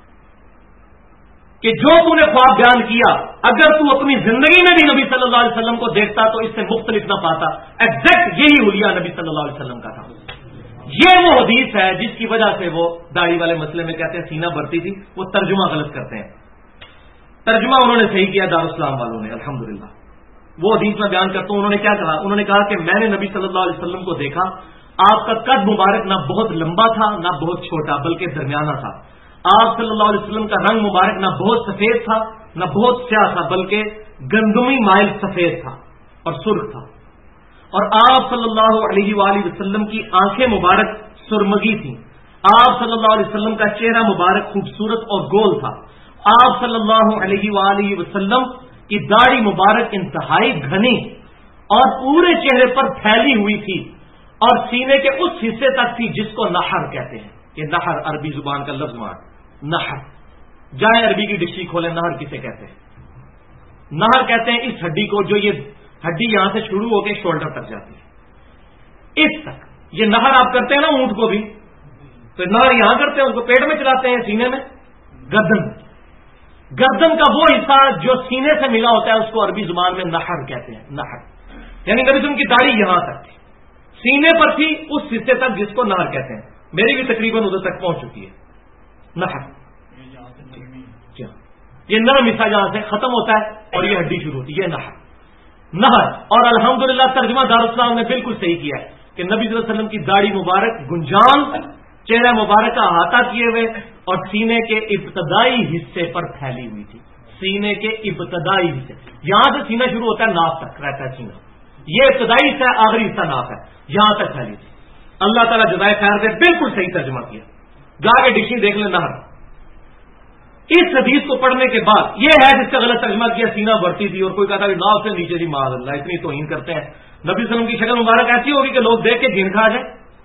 کہ جو تو نے خواب بیان کیا اگر تو اپنی زندگی میں بھی نبی صلی اللہ علیہ وسلم کو دیکھتا تو اس سے مختلف نہ پاتا. ایگزیکٹ یہی حلیہ نبی صلی اللہ علیہ وسلم کا تھا. یہ وہ حدیث ہے جس کی وجہ سے وہ داڑھی والے مسئلے میں کہتے ہیں سینہ بھرتی تھی. وہ ترجمہ غلط کرتے ہیں. ترجمہ انہوں نے صحیح کیا دارالاسلام والوں نے الحمدللہ. وہ حدیث میں بیان کرتا ہوں. انہوں نے کیا کہا؟ انہوں نے کہا کہ میں نے نبی صلی اللہ علیہ وسلم کو دیکھا. آپ کا قد مبارک نہ بہت لمبا تھا نہ بہت چھوٹا بلکہ درمیانہ تھا. آپ صلی اللہ علیہ وسلم کا رنگ مبارک نہ بہت سفید تھا نہ بہت سیاہ تھا بلکہ گندمی مائل سفید تھا اور سرخ تھا. اور آپ صلی اللہ علیہ وآلہ وسلم کی آنکھیں مبارک سرمگی تھیں. آپ صلی اللہ علیہ وسلم کا چہرہ مبارک خوبصورت اور گول تھا. آپ صلی اللہ علیہ وآلہ وسلم کی داڑھی مبارک انتہائی گھنی اور پورے چہرے پر پھیلی ہوئی تھی اور سینے کے اس حصے تک تھی جس کو نہر کہتے ہیں. یہ نہر عربی زبان کا لفظ مان نہر. جائیں عربی کی ڈکشنری کھولیں نہر کسے کہتے ہیں؟ نہر کہتے ہیں اس ہڈی کو جو یہ ہڈی یہاں سے شروع ہو کے شولڈر تک جاتی ہے اس تک. یہ نہر آپ کرتے ہیں نا اونٹ کو بھی تو نہر یہاں کرتے ہیں اس کو پیٹ میں چلاتے ہیں سینے میں. گردن کا وہ حصہ جو سینے سے ملا ہوتا ہے اس کو عربی زبان میں نہر کہتے ہیں. نہر یعنی نبی ان کی داڑھی یہاں تک تھی سینے پر تھی اس حصے تک جس کو نہر کہتے ہیں. میری بھی تقریباً ادھر تک پہنچ چکی ہے. نہر یہ نرم حصہ جہاں سے ختم ہوتا ہے اور یہ ہڈی شروع ہوتی ہے یہ نہر. اور الحمدللہ ترجمہ دارالاسلام نے بالکل صحیح کیا ہے کہ نبی صلی اللہ علیہ وسلم کی داڑھی مبارک گنجان چہرہ مبارک کا احاطہ کیے ہوئے اور سینے کے ابتدائی حصے پر پھیلی ہوئی تھی. سینے کے ابتدائی حصے یہاں سے سینہ شروع ہوتا ہے ناف تک رہتا ہے سینہ. یہ ابتدائی حصہ ہے آخری حصہ ناف ہے یہاں تک پھیلی تھی. اللہ تعالیٰ جزائے خیر دے بالکل صحیح ترجمہ کیا. جا کے ڈکشنری دیکھ لیں نہر. اس حدیث کو پڑھنے کے بعد یہ ہے جس کا غلط ترجمہ کیا سینہ بڑھتی تھی اور کوئی کہتا ہے ناف سے نیچے تھی. معاذ اللہ اتنی توہین کرتے ہیں. نبی صلی اللہ علیہ وسلم کی شکل مبارک ایسی ہوگی کہ لوگ دیکھ کے گھن کھا جائیں.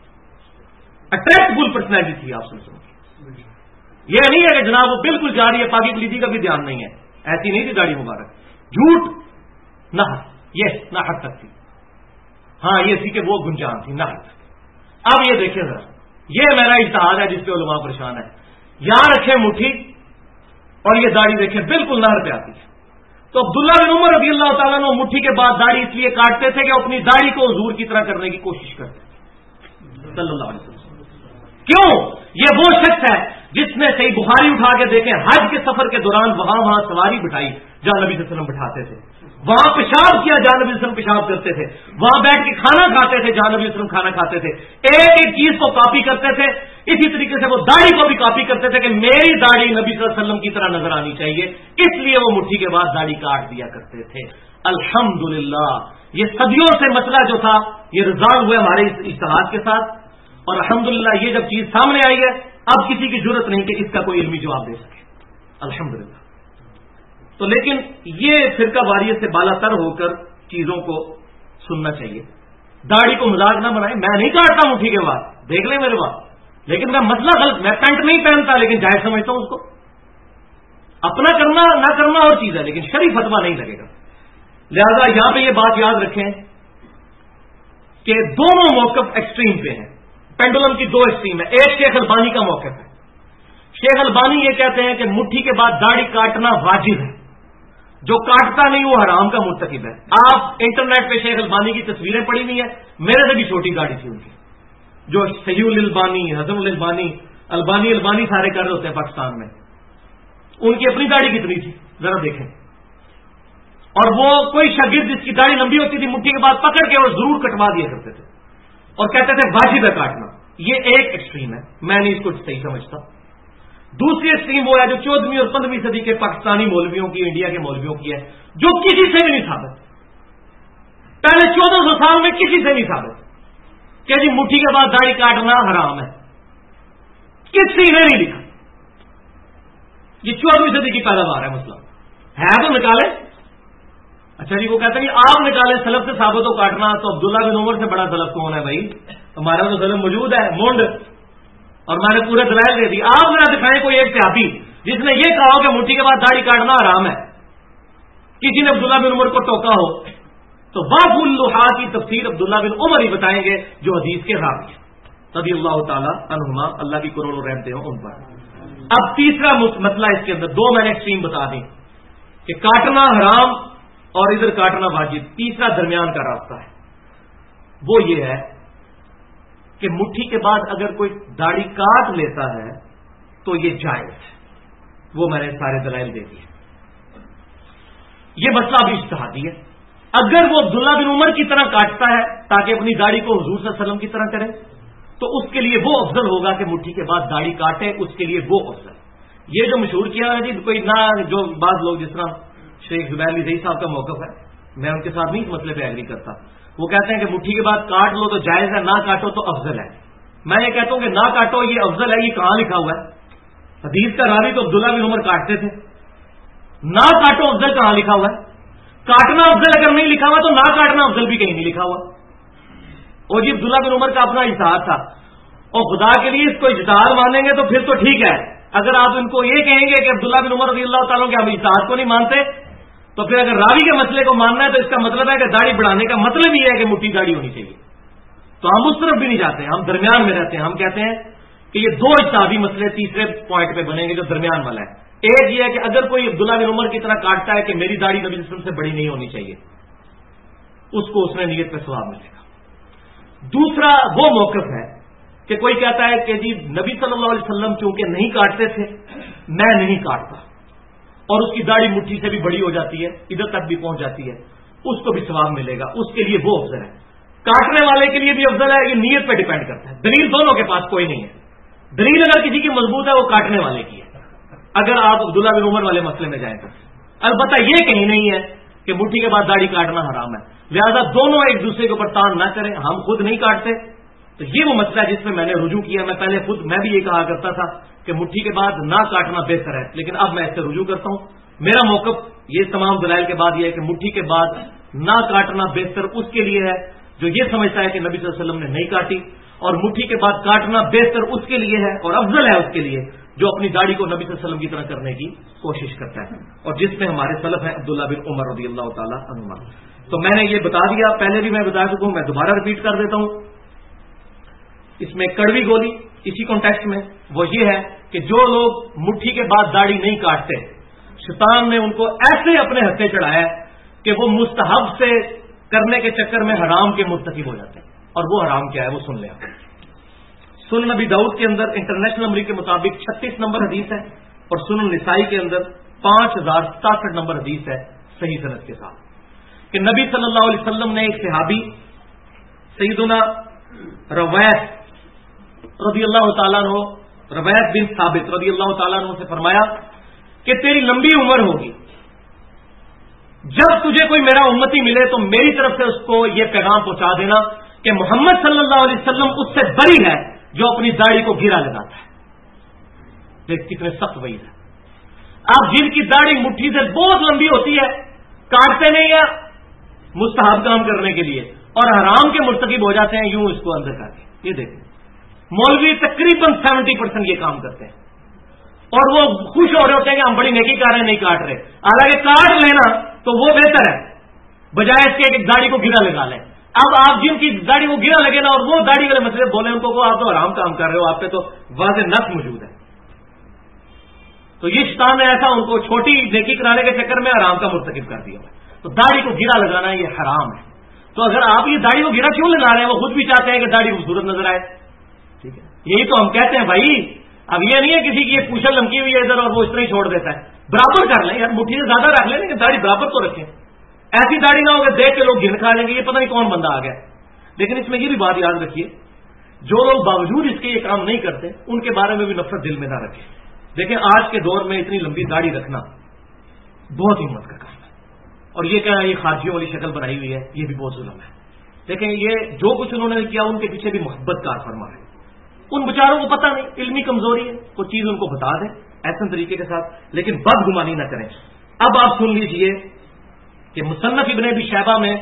اٹریکٹفل پرسنالٹی تھی آپ صلی اللہ علیہ وسلم کی. یہ نہیں ہے کہ جناب وہ بالکل جا رہی ہے پاکی پلیتی کا بھی دھیان نہیں ہے. ایسی نہیں تھی داڑھی مبارک. جھوٹ نہر یہ نہر تک تھی. ہاں یہ تھی کہ وہ گنجان تھی نہر تک. اب یہ دیکھیں ذرا یہ میرا اجتہاد ہے جس پہ علماء پریشان ہے. یہاں رکھیں مٹھی اور یہ داڑھی دیکھیں بالکل نہر پہ آتی ہے. تو عبداللہ بن عمر رضی اللہ تعالیٰ نے مٹھی کے بعد داڑھی اس لیے کاٹتے تھے کہ اپنی داڑھی کو حضور کی طرح کرنے کی کوشش کرتے صلی اللہ علیہ وسلم. کیوں؟ یہ وہ شخص ہے جس نے صحیح بخاری اٹھا کے دیکھیں حج کے سفر کے دوران وہاں سواری بٹھائی جہاں نبی صلی اللہ علیہ وسلم بٹھاتے تھے. وہاں پیشاب کیا جہاں نبی صلی اللہ علیہ وسلم پیشاب کرتے تھے. وہاں بیٹھ کے کھانا کھاتے تھے جہاں نبی صلی اللہ علیہ وسلم کھانا کھاتے تھے. ایک ایک چیز کو کاپی کرتے تھے. اسی طریقے سے وہ داڑھی کو بھی کاپی کرتے تھے کہ میری داڑھی نبی صلی اللہ علیہ وسلم کی طرح نظر آنی چاہیے. اس لیے وہ مٹھی کے بعد داڑھی کاٹ دیا کرتے تھے. الحمدللہ یہ صدیوں سے مسئلہ جو تھا یہ ریزالو ہوئے ہمارے اس اجتہاد کے ساتھ. اور الحمدللہ یہ جب چیز سامنے آئی ہے اب کسی کی ضرورت نہیں کہ اس کا کوئی علمی جواب دے سکے الحمدللہ. تو لیکن یہ فرقہ واریت سے بالا تر ہو کر چیزوں کو سننا چاہیے. داڑھی کو مذاق نہ بنائیں. میں نہیں کاٹتا مٹھی کے بعد دیکھ لیں میرے بات. لیکن میں مسئلہ غلط میں پینٹ نہیں پہنتا لیکن جائز سمجھتا ہوں اس کو. اپنا کرنا نہ کرنا اور چیز ہے لیکن شرعی فتویٰ نہیں لگے گا. لہذا یہاں پہ یہ بات یاد رکھیں کہ دونوں موقف ایکسٹریم پہ ہیں. پینڈولم کی دو ایکسٹریم ہے. ایک شیخ البانی کا موقف ہے. شیخ البانی یہ کہتے ہیں کہ مٹھی کے بعد داڑھی کاٹنا واجب ہے. جو کاٹتا نہیں وہ حرام کا مرتکب ہے. آپ انٹرنیٹ پہ شیخ البانی کی تصویریں پڑی ہوئی ہیں. میرے سے بھی چھوٹی داڑھی تھی ان کی. جو صحیح الالبانی حزم الالبانی البانی سارے کر رہے ہوتے ہیں پاکستان میں. ان کی اپنی داڑھی کتنی تھی ذرا دیکھیں. اور وہ کوئی شاگرد جس کی داڑھی لمبی ہوتی تھی مٹھی کے بعد پکڑ کے اور ضرور کٹوا دیا کرتے تھے اور کہتے تھے واجب ہے کاٹنا. یہ ایک ایکسٹریم ہے. میں نہیں اس کو صحیح سمجھتا. دوسری ایکسٹریم وہ ہے جو 14ویں اور 15ویں صدی کے پاکستانی مولویوں کی انڈیا کے مولویوں کی ہے جو کسی سے بھی نہیں ثابت. پہلے 1400 سال میں کسی سے نہیں ثابت کہ جی مٹھی کے بعد داڑھی کاٹنا حرام ہے. کسی نے نہیں لکھا. یہ 14ویں صدی کی پیداوار ہے. مسئلہ ہے تو نکالے. اچھا جی وہ کہتے ہیں کہ آپ نکالے سلف سے ثابت ہو کاٹنا. تو عبداللہ بن عمر سے بڑا سلف کون ہے بھائی؟ ہمارا تو سلف موجود ہے مونڈ اور میں نے پورے دلائل دے دی. آپ میرا دکھائیں کوئی ایک صحابی جس نے یہ کہا ہو کہ مٹھی کے بعد داڑھی کاٹنا حرام ہے. کسی نے عبداللہ بن عمر کو ٹوکا ہو تو واف اللحا کی تفسیر عبداللہ بن عمر ہی بتائیں گے جو حدیث کے راوی ہیں رضی اللہ تعالیٰ عنہما، اللہ کی کروڑوں رحمتیں ہوں ان پر۔ اب تیسرا مسئلہ اس کے اندر، دو میں نے ایکسٹریم بتا دی کہ کاٹنا حرام اور ادھر کاٹنا واجب، تیسرا درمیان کا راستہ ہے، وہ یہ ہے کہ مٹھی کے بعد اگر کوئی داڑھی کاٹ لیتا ہے تو یہ جائز ہے، وہ میں نے سارے دلائل دے دیے۔ یہ مسئلہ بھی اجتہادی ہے، اگر وہ عبداللہ بن عمر کی طرح کاٹتا ہے تاکہ اپنی داڑھی کو حضور صلی اللہ علیہ وسلم کی طرح کرے تو اس کے لیے وہ افضل ہوگا کہ مٹھی کے بعد داڑھی کاٹے، اس کے لیے وہ افضل۔ یہ جو مشہور کیا ہے جی کوئی نہ، جو بعض لوگ جس طرح شیخ زبیر علی زئی صاحب کا موقف ہے، میں ان کے ساتھ نہیں اس مسئلے پہ ایگری کرتا، وہ کہتے ہیں کہ مٹھی کے بعد کاٹ لو تو جائز ہے، نہ کاٹو تو افضل ہے۔ میں یہ کہتا ہوں کہ نہ کاٹو یہ افضل ہے، یہ کہاں لکھا ہوا ہے؟ حدیث کا راوی تو عبداللہ بن عمر کاٹتے تھے، نہ کاٹو افضل کہاں لکھا ہوا ہے؟ کاٹنا افضل اگر نہیں لکھا ہوا تو نہ کاٹنا افضل بھی کہیں نہیں لکھا ہوا۔ اور جی عبداللہ بن عمر کا اپنا اجتہاد تھا، اور خدا کے لیے اس کو اجتہاد مانیں گے تو پھر تو ٹھیک ہے، اگر آپ ان کو یہ کہیں گے کہ عبداللہ بن عمر رضی اللہ تعالیٰ کے ہم اجتہاد کو نہیں مانتے تو پھر اگر راوی کے مسئلے کو ماننا ہے تو اس کا مطلب ہے کہ داڑھی بڑھانے کا مطلب یہ ہے کہ مٹھی داڑھی ہونی چاہیے، تو ہم اس طرف بھی نہیں جاتے، ہم درمیان میں رہتے ہیں۔ ہم کہتے ہیں کہ یہ دو اجتہادی مسئلے تیسرے پوائنٹ پہ بنیں گے جو درمیان والا ہے۔ ایک یہ ہے کہ اگر کوئی عبداللہ بن عمر کی طرح کاٹتا ہے کہ میری داڑھی نبی صلی اللہ علیہ وسلم سے بڑی نہیں ہونی چاہیے، اس کو اس نے نیت پہ ثواب ملے گا۔ دوسرا وہ موقف ہے کہ کوئی کہتا ہے کہ جی نبی صلی اللہ علیہ وسلم چونکہ نہیں کاٹتے تھے میں نہیں کاٹتا، اور اس کی داڑھی مٹھی سے بھی بڑی ہو جاتی ہے، ادھر تک بھی پہنچ جاتی ہے، اس کو بھی ثواب ملے گا، اس کے لیے وہ افضل ہے۔ کاٹنے والے کے لیے بھی افضل ہے، یہ نیت پہ ڈیپینڈ کرتا ہے۔ دلیل دونوں کے پاس کوئی نہیں ہے، دلیل اگر کسی کی مضبوط ہے وہ کاٹنے والے کی ہے اگر آپ عبداللہ بن عمر والے مسئلے میں جائیں تو۔ البتہ یہ کہیں نہیں ہے کہ مٹھی کے بعد داڑھی کاٹنا حرام ہے، لہذا دونوں ایک دوسرے کے اوپر تان نہ کریں، ہم خود نہیں کاٹتے تو یہ وہ مسئلہ ہے جس میں نے رجوع کیا۔ میں پہلے خود میں بھی یہ کہا کرتا تھا کہ مٹھی کے بعد نہ کاٹنا بہتر ہے، لیکن اب میں اس سے رجوع کرتا ہوں۔ میرا موقف یہ تمام دلائل کے بعد یہ ہے کہ مٹھی کے بعد نہ کاٹنا بہتر اس کے لیے ہے جو یہ سمجھتا ہے کہ نبی صلی اللہ علیہ وسلم نے نہیں کاٹی، اور مٹھی کے بعد کاٹنا بہتر اس کے لیے ہے اور افضل ہے اس کے لیے جو اپنی داڑھی کو نبی صلی اللہ علیہ وسلم کی طرح کرنے کی کوشش کرتا ہے، اور جس میں ہمارے سلف ہیں عبداللہ بن عمر رضی اللہ تعالیٰ عنہما۔ تو میں نے یہ بتا دیا، پہلے بھی میں بتا چکا ہوں، میں دوبارہ ریپیٹ کر دیتا ہوں۔ اس میں کڑوی گولی اسی کانٹیکسٹ میں وہ یہ ہے کہ جو لوگ مٹھی کے بعد داڑھی نہیں کاٹتے، شیطان نے ان کو ایسے اپنے ہتھے چڑھایا ہے کہ وہ مستحب سے کرنے کے چکر میں حرام کے مرتکب ہو جاتے ہیں، اور وہ حرام کیا ہے وہ سن لیں۔ سنن نبی داؤد کے اندر انٹرنیشنل نمبر کے مطابق 36 نمبر حدیث ہے، اور سنن نسائی کے اندر 5067 نمبر حدیث ہے صحیح سند کے ساتھ، کہ نبی صلی اللہ علیہ وسلم نے ایک صحابی سیدنا رویت رضی اللہ تعالیٰ عنہ، رویت بن ثابت رضی اللہ تعالیٰ عنہ سے فرمایا کہ تیری لمبی عمر ہوگی، جب تجھے کوئی میرا امتی ملے تو میری طرف سے اس کو یہ پیغام پہنچا دینا کہ محمد صلی اللہ علیہ وسلم اس سے بری ہے جو اپنی داڑھی کو گرا لگاتا ہے۔ دیکھ کتنے سخت وعید ہے۔ آپ جن کی داڑھی مٹھی سے بہت لمبی ہوتی ہے کاٹتے نہیں ہیں مستحب کام کرنے کے لیے، اور حرام کے مرتکب ہو جاتے ہیں یوں اس کو اندر کر کے۔ یہ دیکھیں مولوی تقریباً 70% یہ کام کرتے ہیں، اور وہ خوش ہو رہے ہوتے ہیں کہ ہم بڑی نیکی کر رہے ہیں، نہیں کاٹ رہے، حالانکہ کاٹ لینا تو وہ بہتر ہے بجائے اس کے کہ داڑھی کو گرا لگا لیں۔ اب آپ جن کی داڑھی کو گرا لگے نا اور وہ داڑھی والے مسئلے بولے ان کو آپ تو حرام کام کر رہے ہو، آپ پہ تو واضح نقص موجود ہے۔ تو یہ شیطان نے ایسا ان کو چھوٹی نیکی کرانے کے چکر میں حرام کا مرتکب کر دیا۔ تو داڑھی کو گرا لگانا یہ حرام ہے۔ تو اگر آپ یہ داڑھی کو گرا کیوں لگا رہے ہیں؟ وہ خود بھی چاہتے ہیں کہ داڑھی خوبصورت نظر آئے، ٹھیک ہے، یہی تو ہم کہتے ہیں بھائی۔ اب یہ نہیں ہے کسی کی یہ پوچھل لمکی ہوئی ہے ادھر اور وہ اس طرح ہی چھوڑ دیتا ہے، برابر کر لیں یار، مٹھی سے زیادہ رکھ لیں لیکن داڑھی برابر تو رکھیں، ایسی داڑھی نہ ہو کہ دیکھ کے لوگ گن کھا لیں گے یہ پتہ نہیں کون بندہ آ گیا۔ لیکن اس میں یہ بھی بات یاد رکھیے، جو لوگ باوجود اس کے یہ کام نہیں کرتے ان کے بارے میں بھی نفرت دل میں نہ رکھیں۔ دیکھیں آج کے دور میں اتنی لمبی داڑھی رکھنا بہت ہمت کا کام ہے، اور یہ کیا یہ خارجیوں والی شکل بنائی ہوئی ہے، یہ بھی بہت ظلم ہے۔ دیکھیں یہ جو کچھ انہوں نے کیا ان کے پیچھے بھی محبت کار فرما ہے، ان بیچاروں کو پتہ نہیں، علمی کمزوری ہے، کوئی چیز ان کو بتا دیں ایسے طریقے کے ساتھ، لیکن بدگمانی نہ کریں۔ اب آپ سن لیجئے کہ مصنف ابن ابی شیبہ میں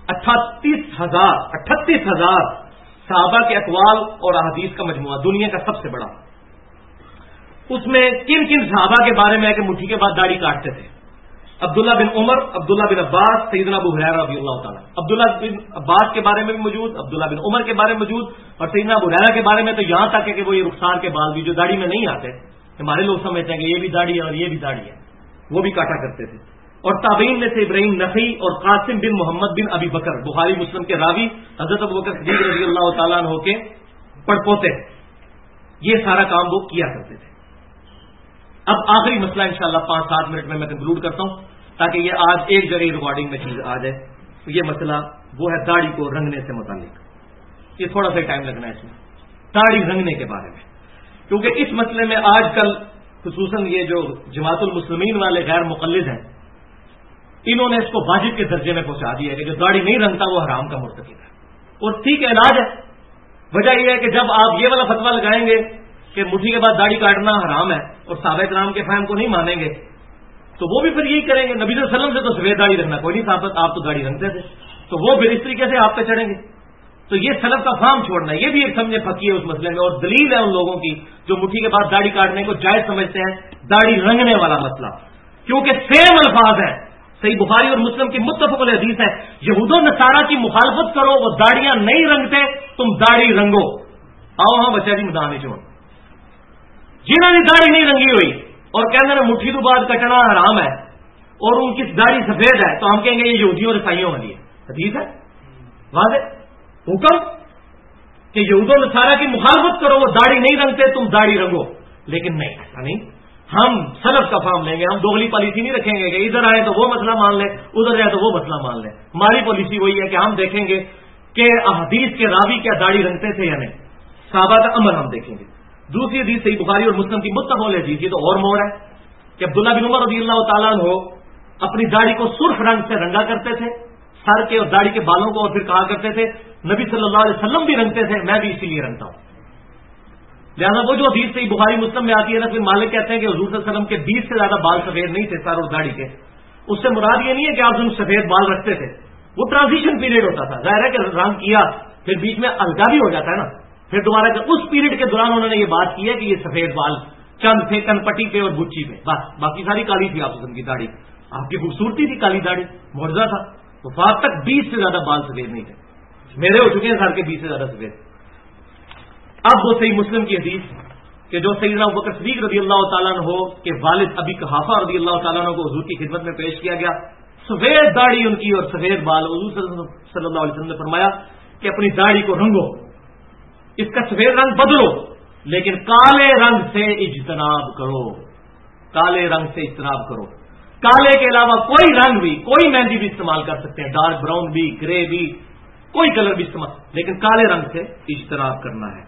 38,000 صحابہ کے اقوال اور احادیث کا مجموعہ، دنیا کا سب سے بڑا، اس میں کن کن صحابہ کے بارے میں ہے کہ مٹھی کے بعد داڑھی کاٹتے تھے۔ عبداللہ بن عمر، عبداللہ بن عباس، سیدنا ابو ہریرہ رضی اللہ تعالیٰ. عبداللہ بن عباس کے بارے میں بھی موجود، عبداللہ بن عمر کے بارے میں موجود، اور سیدنا ابو ہریرہ کے بارے میں تو یہاں تک ہے کہ وہ یہ رخسار کے بال بھی جو داڑھی میں نہیں آتے، ہمارے لوگ سمجھتے ہیں کہ یہ بھی داڑھی ہے اور یہ بھی داڑھی ہے، وہ بھی کاٹا کرتے تھے. اور تابعین میں سے ابراہیم نخعی اور قاسم بن محمد بن ابی بکر، بخاری مسلم کے راوی، حضرت ابوبکر صدیق رضی اللہ تعالیٰ عنہ کے پڑپوتے، یہ سارا کام وہ کیا کرتے تھے. اب آخری مسئلہ انشاءاللہ 5-7 منٹ میں کنکلوڈ کرتا ہوں تاکہ یہ آج ایک جگہ ریکارڈنگ میں چیز آ جائے. یہ مسئلہ وہ ہے داڑھی کو رنگنے سے متعلق. یہ تھوڑا سا ٹائم لگنا ہے اس میں، داڑھی رنگنے کے بارے میں، کیونکہ اس مسئلے میں آج کل خصوصاً یہ جو جماعت المسلمین والے غیر مقلد ہیں، انہوں نے اس کو واجب کے درجے میں پہنچا دیا ہے کہ جو داڑھی نہیں رنگتا وہ حرام کا مرتکب ہے. اور ٹھیک ہے، علاج ہے. وجہ یہ ہے کہ جب آپ یہ والا فتویٰ لگائیں گے کہ مٹھی کے بعد داڑھی کاٹنا حرام ہے اور صحابہ کرام کے فہم کو نہیں مانیں گے، تو وہ بھی پھر یہی کریں گے. نبی صلی اللہ علیہ وسلم سے تو سفید داڑھی رکھنا کوئی نہیں ثابت، آپ تو داڑھی رکھتے تھے، تو وہ پھر اس طریقے سے آپ پہ چڑھیں گے. تو یہ سلف کا فہم چھوڑنا ہے، یہ بھی ایک سمجھے پکی ہے اس مسئلے میں. اور دلیل ہے ان لوگوں کی جو مٹھی کے بعد داڑھی کاٹنے کو جائز سمجھتے ہیں داڑھی رنگنے والا مسئلہ، کیونکہ سیم الفاظ ہیں. صحیح بخاری اور مسلم کی متفق علیہ حدیث ہے، یہود و نصارہ کی مخالفت کرو، وہ داڑیاں نہیں رنگتے، تم داڑھی رنگو. آؤ ہاں بچہ جی میدان چون جنہوں نے داڑھی نہیں رنگی ہوئی اور کہنے مٹھی تو بعد کٹنا حرام ہے اور ان کی داڑھی سفید ہے، تو ہم کہیں گے یہ یہودیوں اور عیسائیوں والی ہے. حدیث ہے واضح حکم کہ یہود و نصارہ کی مخالفت کرو، وہ داڑھی نہیں رنگتے، تم داڑھی رنگو. لیکن نہیں، ایسا نہیں. ہم سلف کا فارم لیں گے، ہم دوغلی پالیسی نہیں رکھیں گے کہ ادھر آئے تو وہ مسئلہ مان لیں، ادھر جائے تو وہ مسئلہ مان لیں. ہماری پالیسی وہی ہے کہ ہم دیکھیں گے کہ احادیث کے راوی کیا داڑھی رنگتے تھے یا نہیں، صحابہ کا عمل ہم دیکھیں گے. دوسری حدیث صحیح بخاری اور مسلم کی متفق علیہ حدیث، یہ تو اور مور ہے کہ عبداللہ بن عمر رضی اللہ تعالیٰ عنہ اپنی داڑھی کو سرخ رنگ سے رنگا کرتے تھے، سر کے اور داڑھی کے بالوں کو، اور پھر کہا کرتے تھے نبی صلی اللہ علیہ وسلم بھی رنگتے تھے، میں بھی اسی لیے رنگتا ہوں. لہٰذا وہ جو حدیث صحیح بخاری مسلم میں آتی ہے نا، پھر مالک کہتے ہیں کہ حضور صلی اللہ علیہ وسلم کے 20 سے زیادہ بال سفید نہیں تھے سر اور داڑھی کے. اس سے مراد یہ نہیں ہے کہ آپ ان سفید بال رکھتے تھے، وہ ٹرانزیشن پیریڈ ہوتا تھا. ظاہر ہے کہ رنگ کیا پھر بیچ میں الگا بھی ہو جاتا ہے نا، پھر دوبارہ اس پیریڈ کے دوران انہوں نے یہ بات کی ہے کہ یہ سفید بال چند تھے کن پٹی پہ اور بچی پہ، بس باقی ساری کالی تھی. آپ کی داڑھی، آپ کی خوبصورتی تھی کالی داڑھی، معجزہ تھا. وفات تک 20 سے زیادہ بال سفید نہیں تھے، میرے ہو چکے ہیں سر کے 20 سے زیادہ سفید. اب وہ صحیح مسلم کی حدیث کہ جو سیدنا ابوبکر صدیق رضی اللہ تعالیٰ عنہ کے والد ابی قحافہ رضی اللہ تعالیٰ عنہ کو حضور کی خدمت میں پیش کیا گیا. سفید داڑھی ان کی اور سفید بال. حضور صلی اللہ علیہ وسلم نے فرمایا کہ اپنی داڑھی کو رنگو، اس کا سفید رنگ بدلو، لیکن کالے رنگ سے اجتناب کرو. کالے رنگ سے اجتناب کرو. کالے کے علاوہ کوئی رنگ بھی، کوئی مہندی بھی استعمال کر سکتے ہیں، ڈارک براؤن بھی، گرے بھی، کوئی کلر بھی استعمال، لیکن کالے رنگ سے اجتناب کرنا ہے.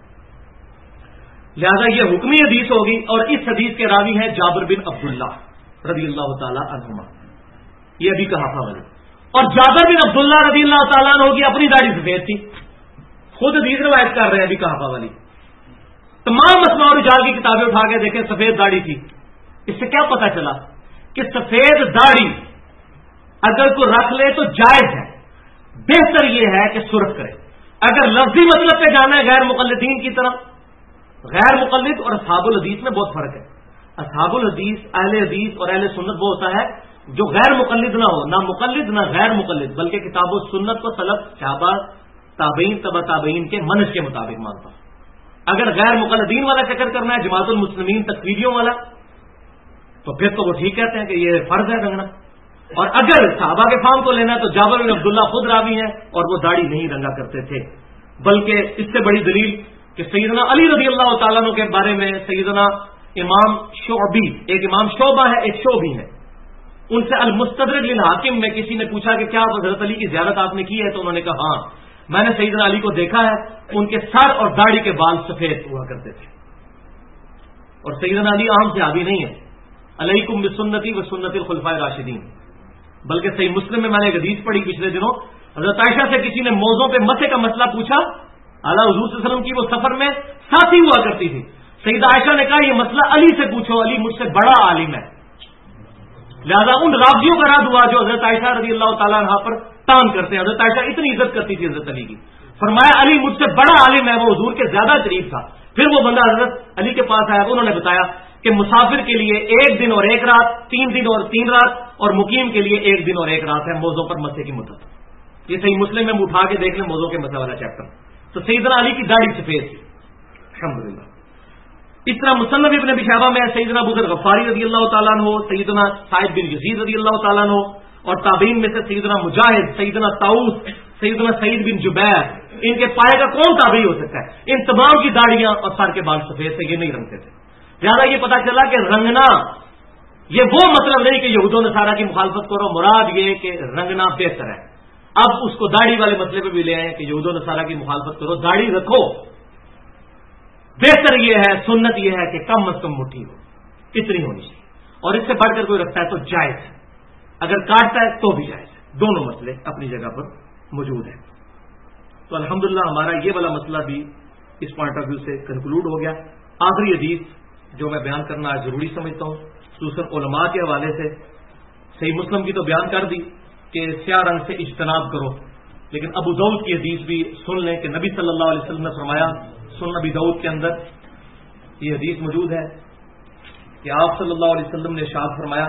لہذا یہ حکمی حدیث ہوگی. اور اس حدیث کے راوی ہیں جابر بن عبداللہ رضی اللہ تعالی عنہما، یہ ابھی قحافہ والے. اور جابر بن عبداللہ رضی اللہ تعالیٰ عنہ کی اپنی داڑھی سفید تھی، خود حدیث روایت کر رہے ہیں ابھی قحافہ والی. تمام اسماء اور رجال کی کتابیں اٹھا کے دیکھیں، سفید داڑھی تھی. اس سے کیا پتا چلا کہ سفید داڑھی اگر کوئی رکھ لے تو جائز ہے. بہتر یہ ہے کہ سرخ کرے. اگر لفظی مطلب پہ جانا ہے غیر مقلدین کی طرف، غیر مقلد اور اصحاب الحدیث میں بہت فرق ہے. اصحاب الحدیث، اہل حدیث اور اہل سنت وہ ہوتا ہے جو غیر مقلد نہ ہو، نہ مقلد نہ غیر مقلد، بلکہ کتاب و سنت کو سلف صحابہ تابعین تبع تابعین کے منہج کے مطابق مانتا. اگر غیر مقلدین والا چکر کرنا ہے، جماعت المسلمین تکفیریوں والا، تو پھر تو وہ ٹھیک کہتے ہیں کہ یہ فرض ہے رنگنا. اور اگر صحابہ کے فام کو لینا ہے تو جابر بن عبداللہ خود راوی ہیں اور وہ داڑھی نہیں رنگا کرتے تھے. بلکہ اس سے بڑی دلیل کہ سیدنا علی رضی اللہ تعالیٰ عنہ کے بارے میں سیدنا امام شعبی، ایک امام شعبہ ہے ایک شعبی ہے، ان سے المستدرک للحاکم میں کسی نے پوچھا کہ کیا حضرت علی کی زیارت آپ نے کی ہے، تو انہوں نے کہا ہاں، میں نے سیدنا علی کو دیکھا ہے، ان کے سر اور داڑھی کے بال سفید ہوا کرتے تھے. اور سیدنا علی عام صحابی نہیں ہے. علیکم بسنتی و سنت الخلفاء راشدین. بلکہ صحیح مسلم میں نے ایک حدیث پڑھی پچھلے دنوں، حضرت عائشہ سے کسی نے موضوع پہ مسح کا مسئلہ پوچھا، اعلیٰ حضور صلی اللہ علیہ وسلم کی وہ سفر میں ساتھی ہوا کرتی تھی. سیدہ عائشہ نے کہا یہ مسئلہ علی سے پوچھو، علی مجھ سے بڑا عالم ہے. لہذا ان راویوں کا رد ہوا جو حضرت عائشہ رضی اللہ تعالیٰ عنہ پر تان کرتے ہیں. حضرت عائشہ اتنی عزت کرتی تھی حضرت علی کی، فرمایا علی مجھ سے بڑا عالم ہے، وہ حضور کے زیادہ قریب تھا. پھر وہ بندہ حضرت علی کے پاس آیا، انہوں نے بتایا کہ مسافر کے لیے 1 دن اور 1 رات، 3 دن اور 3 رات، اور مقیم کے لیے 1 دن اور 1 رات ہے موضوع پر مسے کی مدت. یہ صحیح مسلم میں اٹھا کے دیکھ لیں موضوع کے مسئلہ والا چیپٹر. تو سیدنا علی کی داڑھی سفید تھی الحمدللہ. اس طرح مصنف ابن ابی شیبہ میں سیدنا ابو ذر غفاری رضی اللہ تعالیٰ عنہ، سیدنا سعید بن یزید رضی اللہ تعالیٰ عنہ، اور تابعین میں سے سیدنا مجاہد، سیدنا طاؤس، سیدنا سعید بن جبیر، ان کے پائے کا کون تابعی ہو سکتا ہے؟ ان تمام کی داڑیاں اور سر کے بال سفید تھے، یہ نہیں رنگتے تھے. لہٰذا یہ پتا چلا کہ رنگنا یہ وہ مطلب نہیں کہ یہود و نصارہ کی مخالفت کرو، مراد یہ کہ رنگنا بہتر ہے. اب اس کو داڑھی والے مسئلے پہ بھی لے آئے کہ یہود و نصارہ کی مخالفت کرو، داڑھی رکھو، بہتر یہ ہے، سنت یہ ہے کہ کم از کم مٹھی ہو، اتنی ہونی چاہیے. اور اس سے بڑھ کر کوئی رکھتا ہے تو جائز ہے، اگر کاٹتا ہے تو بھی جائز ہے. دونوں مسئلے اپنی جگہ پر موجود ہیں. تو الحمدللہ ہمارا یہ والا مسئلہ بھی اس پوائنٹ آف ویو سے کنکلوڈ ہو گیا. آخری حدیث جو میں بیان کرنا آج ضروری سمجھتا ہوں، خصوصاً علماء کے حوالے سے. صحیح مسلم کی تو بیان کر دی کہ سیاہ رنگ سے اجتناب کرو، لیکن ابو داؤد کی حدیث بھی سن لیں کہ نبی صلی اللہ علیہ وسلم نے فرمایا، سن ابی داؤد کے اندر یہ حدیث موجود ہے کہ آپ صلی اللہ علیہ وسلم نے ارشاد فرمایا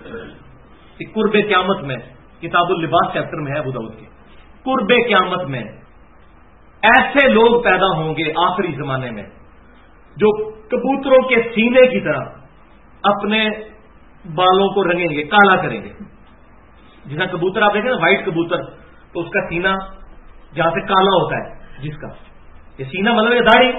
کہ قرب قیامت میں، کتاب اللباس چیپٹر میں ہے ابو داؤد کے، قرب قیامت میں ایسے لوگ پیدا ہوں گے آخری زمانے میں جو کبوتروں کے سینے کی طرح اپنے بالوں کو رنگیں گے، کالا کریں گے. جیسا کبوتر آپ دیکھیں نا، وائٹ کبوتر، تو اس کا سینہ جہاں سے کالا ہوتا ہے، جس کا یہ سینہ مطلب یہ داڑھی.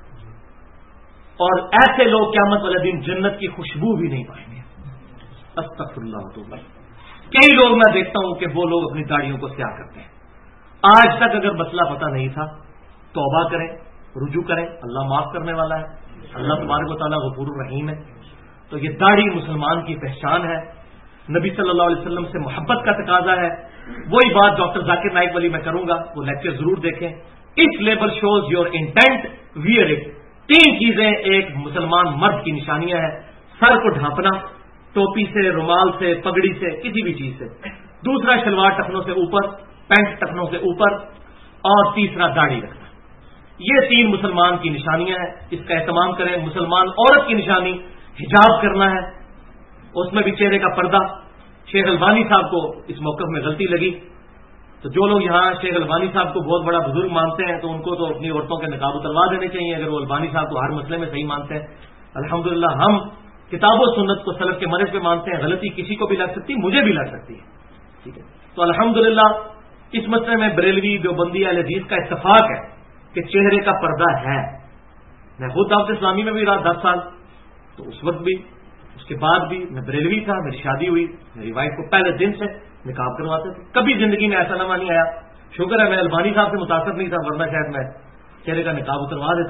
اور ایسے لوگ قیامت والے دن جنت کی خوشبو بھی نہیں پائیں گے. استغفر اللہ. تو کئی لوگ میں دیکھتا ہوں کہ وہ لوگ اپنی داڑھیوں کو سیاہ کرتے ہیں. آج تک اگر مسئلہ پتہ نہیں تھا، توبہ کریں، رجوع کریں، اللہ معاف کرنے والا ہے، اللہ تبارک و تعالیٰ غفور الرحیم ہے. تو یہ داڑھی مسلمان کی پہچان ہے، نبی صلی اللہ علیہ وسلم سے محبت کا تقاضا ہے. وہی بات ڈاکٹر ذاکر نائک والی میں کروں گا، وہ لیکچر ضرور دیکھیں. If label shows your intent wear it. 3 چیزیں ایک مسلمان مرد کی نشانیاں ہیں: سر کو ڈھانپنا، ٹوپی سے، رومال سے، پگڑی سے، کسی بھی چیز سے. دوسرا شلوار ٹخنوں سے اوپر، پینٹ ٹخنوں سے اوپر، اور تیسرا داڑھی رکھنا. یہ 3 مسلمان کی نشانیاں ہیں، اس کا اہتمام کریں. مسلمان عورت کی نشانی حجاب کرنا ہے، اس میں بھی چہرے کا پردہ. شیخ البانی صاحب کو اس موقف میں غلطی لگی، تو جو لوگ یہاں شیخ البانی صاحب کو بہت بڑا بزرگ مانتے ہیں تو ان کو تو اپنی عورتوں کے نقاب اتروا دینے چاہیے، اگر وہ البانی صاحب کو ہر مسئلے میں صحیح مانتے ہیں. الحمدللہ ہم کتاب و سنت کو سلف کے منہج پہ مانتے ہیں. غلطی کسی کو بھی لگ سکتی، مجھے بھی لگ سکتی ہے، ٹھیک ہے. تو الحمدللہ اس مسئلے میں بریلوی دیوبندی اہل حدیث کا اتفاق ہے کہ چہرے کا پردہ ہے. میں خود دعوت اسلامی میں بھی رہا 10 سال، تو اس وقت بھی، اس کے بعد بھی میں بریلوی تھا. میری شادی ہوئی، میری وائف کو پہلے دن سے نقاب کرواتے تھے. کبھی زندگی میں ایسا لمحہ نہیں آیا، شکر ہے میں البانی صاحب سے متاثر نہیں تھا، ورنہ شاید میں چہرے کا نقاب اتروا دیتا.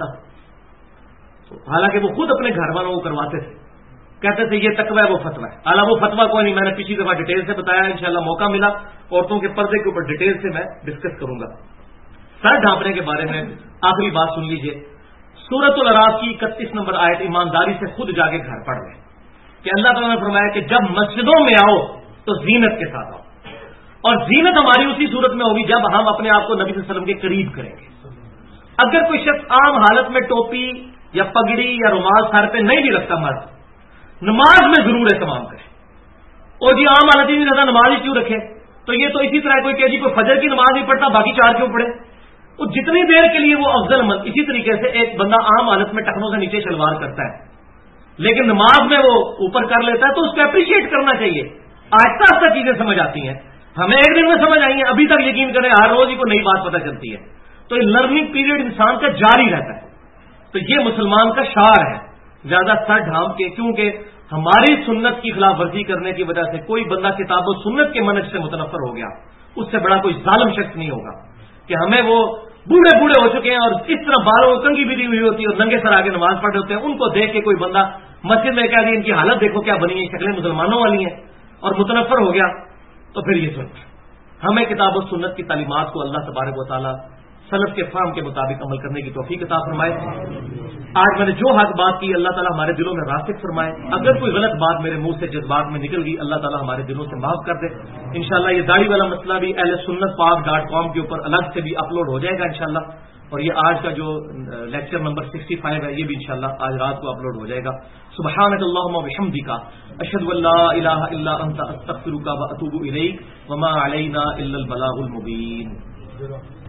تو حالانکہ وہ خود اپنے گھر والوں کو کرواتے تھے، کہتے تھے یہ تقوی ہے وہ فتویٰ ہے. حالانکہ وہ فتویٰ کوئی نہیں، میں نے پچھلی دفعہ ڈیٹیل سے بتایا. انشاءاللہ موقع ملا عورتوں کے پردے کے اوپر ڈیٹیل سے میں ڈسکس کروں گا. سر ڈھانپنے کے بارے میں آخری بات سن لیجئے. سورۃ الاعراف کی 31 نمبر آیت ایمانداری سے خود جا کے گھر پڑھ لیں کہ اللہ تعالیٰ نے فرمایا کہ جب مسجدوں میں آؤ تو زینت کے ساتھ آؤ. اور زینت ہماری اسی صورت میں ہوگی جب ہم اپنے آپ کو نبی صلی اللہ علیہ وسلم کے قریب کریں گے. اگر کوئی شخص عام حالت میں ٹوپی یا پگڑی یا رومال سر پہ نہیں بھی رکھتا، مرد نماز میں ضرور اہتمام کرے. اور جی عام حالت ہی نہیں رہتا، نماز ہی کیوں رکھے؟ تو یہ تو اسی طرح کوئی کہ جی کوئی فجر کی نماز نہیں پڑھتا، باقی 4 کیوں پڑھے؟ وہ جتنی دیر کے لیے وہ افضل عمل. اسی طریقے سے ایک بندہ عام حالت میں ٹخنوں سے نیچے شلوار کرتا ہے لیکن نماز میں وہ اوپر کر لیتا ہے، تو اس کو اپریشیٹ کرنا چاہیے. آہستہ آہستہ چیزیں سمجھ آتی ہیں. ہمیں ایک دن میں سمجھ آئی ہیں، ابھی تک یقین کریں ہر روز ہی کوئی نئی بات پتہ چلتی ہے. تو یہ لرننگ پیریڈ انسان کا جاری رہتا ہے. تو یہ مسلمان کا شعار ہے، زیادہ سر ڈھانپ کے، کیونکہ ہماری سنت کی خلاف ورزی کرنے کی وجہ سے کوئی بندہ کتاب و سنت کے منہج سے متنفر ہو گیا، اس سے بڑا کوئی ظالم شخص نہیں ہوگا کہ ہمیں وہ بوڑھے بوڑھے ہو چکے ہیں اور اس طرح بالوں کو کنگھی بھی ہوئی ہوتی ہے اور ننگے سر آگے نماز پڑھے ہوتے ہیں، ان کو دیکھ کے کوئی بندہ مسجد میں کہہ دیا ان کی حالت دیکھو کیا بنی ہے، شکلیں مسلمانوں والی ہیں، اور متنفر ہو گیا. تو پھر یہ سنت ہمیں کتاب و سنت کی تعلیمات کو اللہ تبارک و تعالی سلف کے فہم کے مطابق عمل کرنے کی توفیق عطا فرمائے. آج میں نے جو حق بات کی اللہ تعالیٰ ہمارے دلوں میں راسخ فرمائے. اگر کوئی غلط بات میرے منہ سے جذبات میں نکل گئی اللہ تعالیٰ ہمارے دلوں سے معاف کر دے. انشاءاللہ یہ داڑھی والا مسئلہ بھی اہل سنت پاک .com کے اوپر الگ سے بھی اپلوڈ ہو جائے گا انشاءاللہ. اور یہ آج کا جو لیکچر نمبر 65 ہے یہ بھی انشاءاللہ آج رات کو اپلوڈ ہو جائے گا. سبحانک اللہم و بحمدک اشہد ان لا الہ الا انت استغفرک و اتوب الیک وما علینا الا البلاغ المبین.